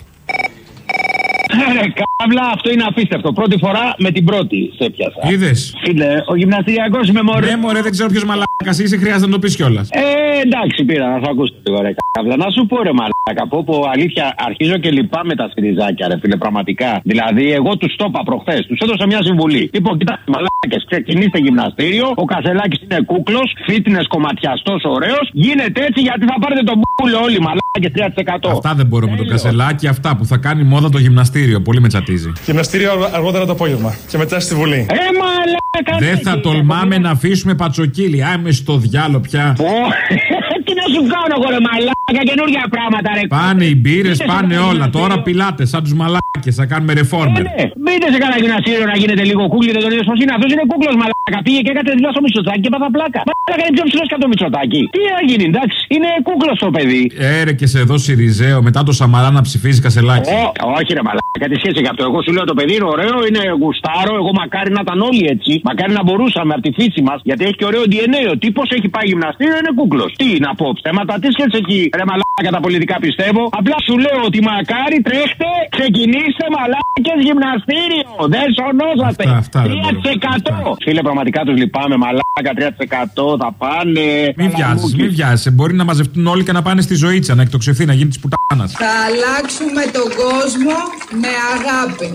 Καύλα, αυτό είναι απίστευτο. Πρώτη φορά με την πρώτη σε πιάσα. Είδες. Φίλε, ο γυμναστηριακός με μωρέ. Ναι, μωρέ, δεν ξέρω ποιος μαλάκας είσαι, χρειάζεται να το πεις κιόλας. Εντάξει, πήρα να θα ακούσω λίγο, ρε Καύλα. Να σου πω, ρε μαλάκα, πω αλήθεια, αρχίζω και λυπάμαι τα σφυριζάκια, ρε φίλε, πραγματικά. Δηλαδή, εγώ τους το είπα προχθές, τους έδωσα μια συμβουλή. Λοιπόν, κοιτάξτε, μαλάκες, ξεκινήστε γυμναστήριο, ο Κασελάκης είναι κούκλος, fitness κομματιαστός, ωραίος. Γίνεται έτσι γιατί θα πάρετε τον μπούλο όλοι, μαλάκες, 3%. Αυτά δεν μπορώ με τον Κασελάκη, αυτά που θα κάνει μόδα το γυμναστήριο. Πολύ με τσατίζει. Γυμναστήριο αργότερα το απόγευμα και μετά στη Βουλή. Δεν θα τολμάμε να αφήσουμε πατσοκύλι. Άμε στο διάλο πια. Τι να σου κάνω εγώ, ρε μαλάκα, καινούργια πράγματα, ρε. Πάνε οι μπύρες, πάνε όλα. Τώρα πιλάτε σαν τους μαλάκες, θα κάνουμε ρεφόρμερ. Μπείτε σε κανένα γυμναστήριο να γίνετε λίγο κούκλι, δεν τον είδε πως είναι. Αυτός είναι κούκλος, μαλάκα. Πήγε και έκανε δίπλα στο Μητσοτάκη και πάθα πλάκα. Μαλάκα είναι πιο ψηλός και από το Μητσοτάκη. Τι θα γίνει, εντάξει, είναι κούκλος το παιδί. Έρε και σε εδώ Σιριζέο μετά το Σαμαρά να ψηφίζει Κασελάκη. Όχι, ρε μαλάκα, τι σχέση γι' αυτό. Εγώ σου λέω το παιδί είναι ωραίο, είναι γουστάρο. Εγώ μακάρι να ήταν όλοι έτσι. Μακάρι να μπορούσαμε από τη φύση μας, γιατί έχει και ωραίο DNA. Ο τύπος έχει πάει γυμναστήριο, είναι κούκλος. Τι να πω, ψέματα, τι σχέση έχει, ρε μαλάκα, τα πολιτικά πιστεύω. Απλά σου λέω ότι μακάρι τρέχτε, ξεκινήστε μαλάκες γυμναστήριο. Δεν σωνόσαστε. 3%. Φίλε, πραγματικά τους λυπάμαι, μαλάκα, 3% θα πάνε. Μη βιάζεσαι. Μπορεί να μαζευτούν όλοι και να πάνε στη ζωήτσα, να εκτοξευθεί, να γίνει τη πουτάνα. Θα αλλάξουμε τον κόσμο με αγάπη.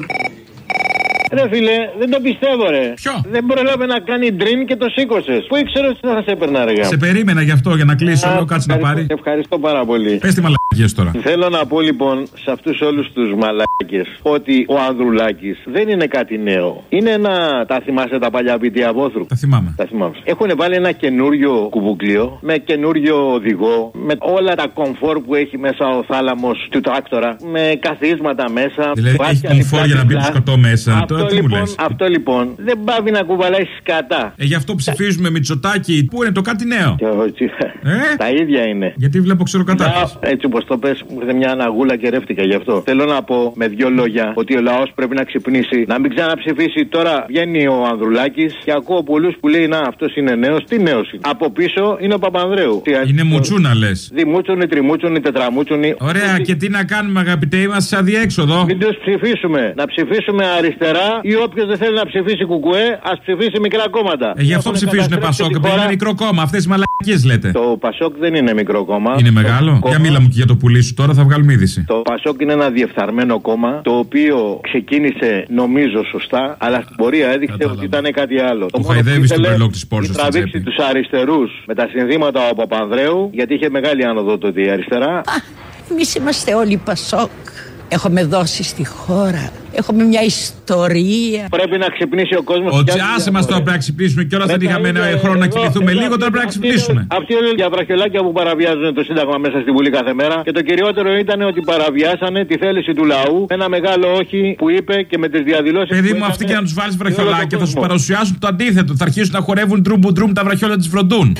Ρε φίλε, δεν το πιστεύω, ρε. Ποιο? Δεν προλάβε να κάνει dream και το σήκωσε. Πού ήξερε ότι θα σε έπαιρνα, αργά. Σε περίμενα γι' αυτό, για να κλείσω. Λέω κάτσε να πάρει. Ευχαριστώ πάρα πολύ. Πες τη μαλακίες τώρα. Θέλω να πω λοιπόν σε αυτούς όλους τους μαλάκες ότι ο Ανδρουλάκης δεν είναι κάτι νέο. Είναι ένα. Τα θυμάσαι τα παλιά πιτία Βόθρου? Τα θυμάμαι. Έχουν βάλει ένα καινούριο κουβουκλίο με καινούριο οδηγό. Με όλα τα κομφόρ που έχει μέσα ο θάλαμος του τράκτορα. Με καθίσματα μέσα. Δηλαδή έχει κομφόρ για να μπει το σκοτώ μέσα. Αυτό λοιπόν δεν πάβει να κουβαλάει σκατά. Γι' αυτό ψηφίζουμε Μητσοτάκη. Πού είναι το κάτι νέο? Τα ίδια είναι. Γιατί βλέπω ξεροκατάφυση. Έτσι όπως το πες, μου ήρθε μια αναγούλα και ρεύτηκα γι' αυτό. Θέλω να πω με δύο λόγια ότι ο λαός πρέπει να ξυπνήσει, να μην ξαναψηφίσει. Τώρα βγαίνει ο Ανδρουλάκης και ακούω πολλούς που λέει να αυτός είναι νέος. Τι νέος είναι? Από πίσω είναι ο Παπανδρέου. Είναι μουτσούνα λες. Δημούτσουνοι, τριμούτσουνοι, τετραμούτσουνοι. Ωραία, και τι να κάνουμε αγαπητέ, είμαστε σε αδιέξοδο. Μην τους ψηφίσουμε. Να ψηφίσουμε αριστερά ή όποιος δεν θέλει να ψηφίσει κουκουέ, ας ψηφίσει μικρά κόμματα. Γι' αυτό ψηφίζουν Πασόκ, είναι μικρό κόμμα. Αυτές οι μαλακίες λέτε. Το Πασόκ δεν είναι μικρό κόμμα. Είναι μεγάλο. Για μίλα μου και για το πουλί σου τώρα, θα βγάλουμε είδηση. Το Πασόκ είναι ένα διεφθαρμένο κόμμα, το οποίο ξεκίνησε νομίζω σωστά, αλλά στην πορεία έδειξε ότι ήταν κάτι άλλο. Που χαϊδεύει στον πρελόκ της πόρτας. Να τραβήξει τους αριστερούς με τα συνδύματα ο Παπανδρέου, γιατί είχε μεγάλη άνοδο τότε η αριστερά. Εμείς είμαστε όλοι Πασόκ. Έχουμε δώσει στη χώρα. Έχουμε μια ιστορία. Πρέπει να ξυπνήσει ο κόσμος. Ότι άσε μας τώρα πρέπει να ξυπνήσουμε. Κιόλας δεν είχαμε ένα χρόνο να κοιμηθούμε λίγο. Τώρα πρέπει να ξυπνήσουμε. Αυτοί όλοι οι βραχιολάκια που παραβιάζουν το Σύνταγμα μέσα στη Βουλή κάθε μέρα. Και το κυριότερο ήταν ότι παραβιάσανε τη θέληση του λαού. Ένα μεγάλο όχι που είπε και με τις διαδηλώσεις. Παιδί μου, αυτοί και να τους βάλεις βραχιολάκια θα σου παρουσιάσουν το αντίθετο. Θα αρχίσουν να χορεύουν τρούμπου τα βραχιόλια της φροντούν.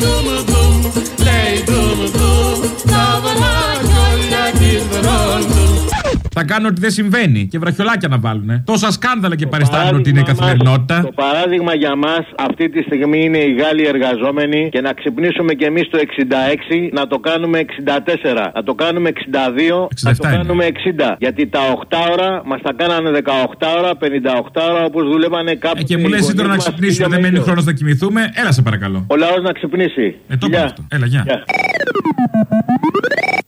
Θα κάνουν ότι δεν συμβαίνει και βραχιολάκια να βάλουν. Τόσα σκάνδαλα και παριστάνουν ότι είναι καθημερινότητα. Το παράδειγμα για μας αυτή τη στιγμή είναι οι Γάλλοι εργαζόμενοι και να ξυπνήσουμε κι εμείς το 66, να το κάνουμε 64, να το κάνουμε 62, να το κάνουμε 60. Γιατί τα 8 ώρα μας τα κάνανε 18 ώρα, 58 ώρα όπως δουλεύανε κάποιοι. Και μου λες τώρα να ξυπνήσουμε, δεν μένει χρόνος να κοιμηθούμε. Έλα σε παρακαλώ. Ο λαός να ξυπνήσει. Το πω αυτό. Έλα, γεια.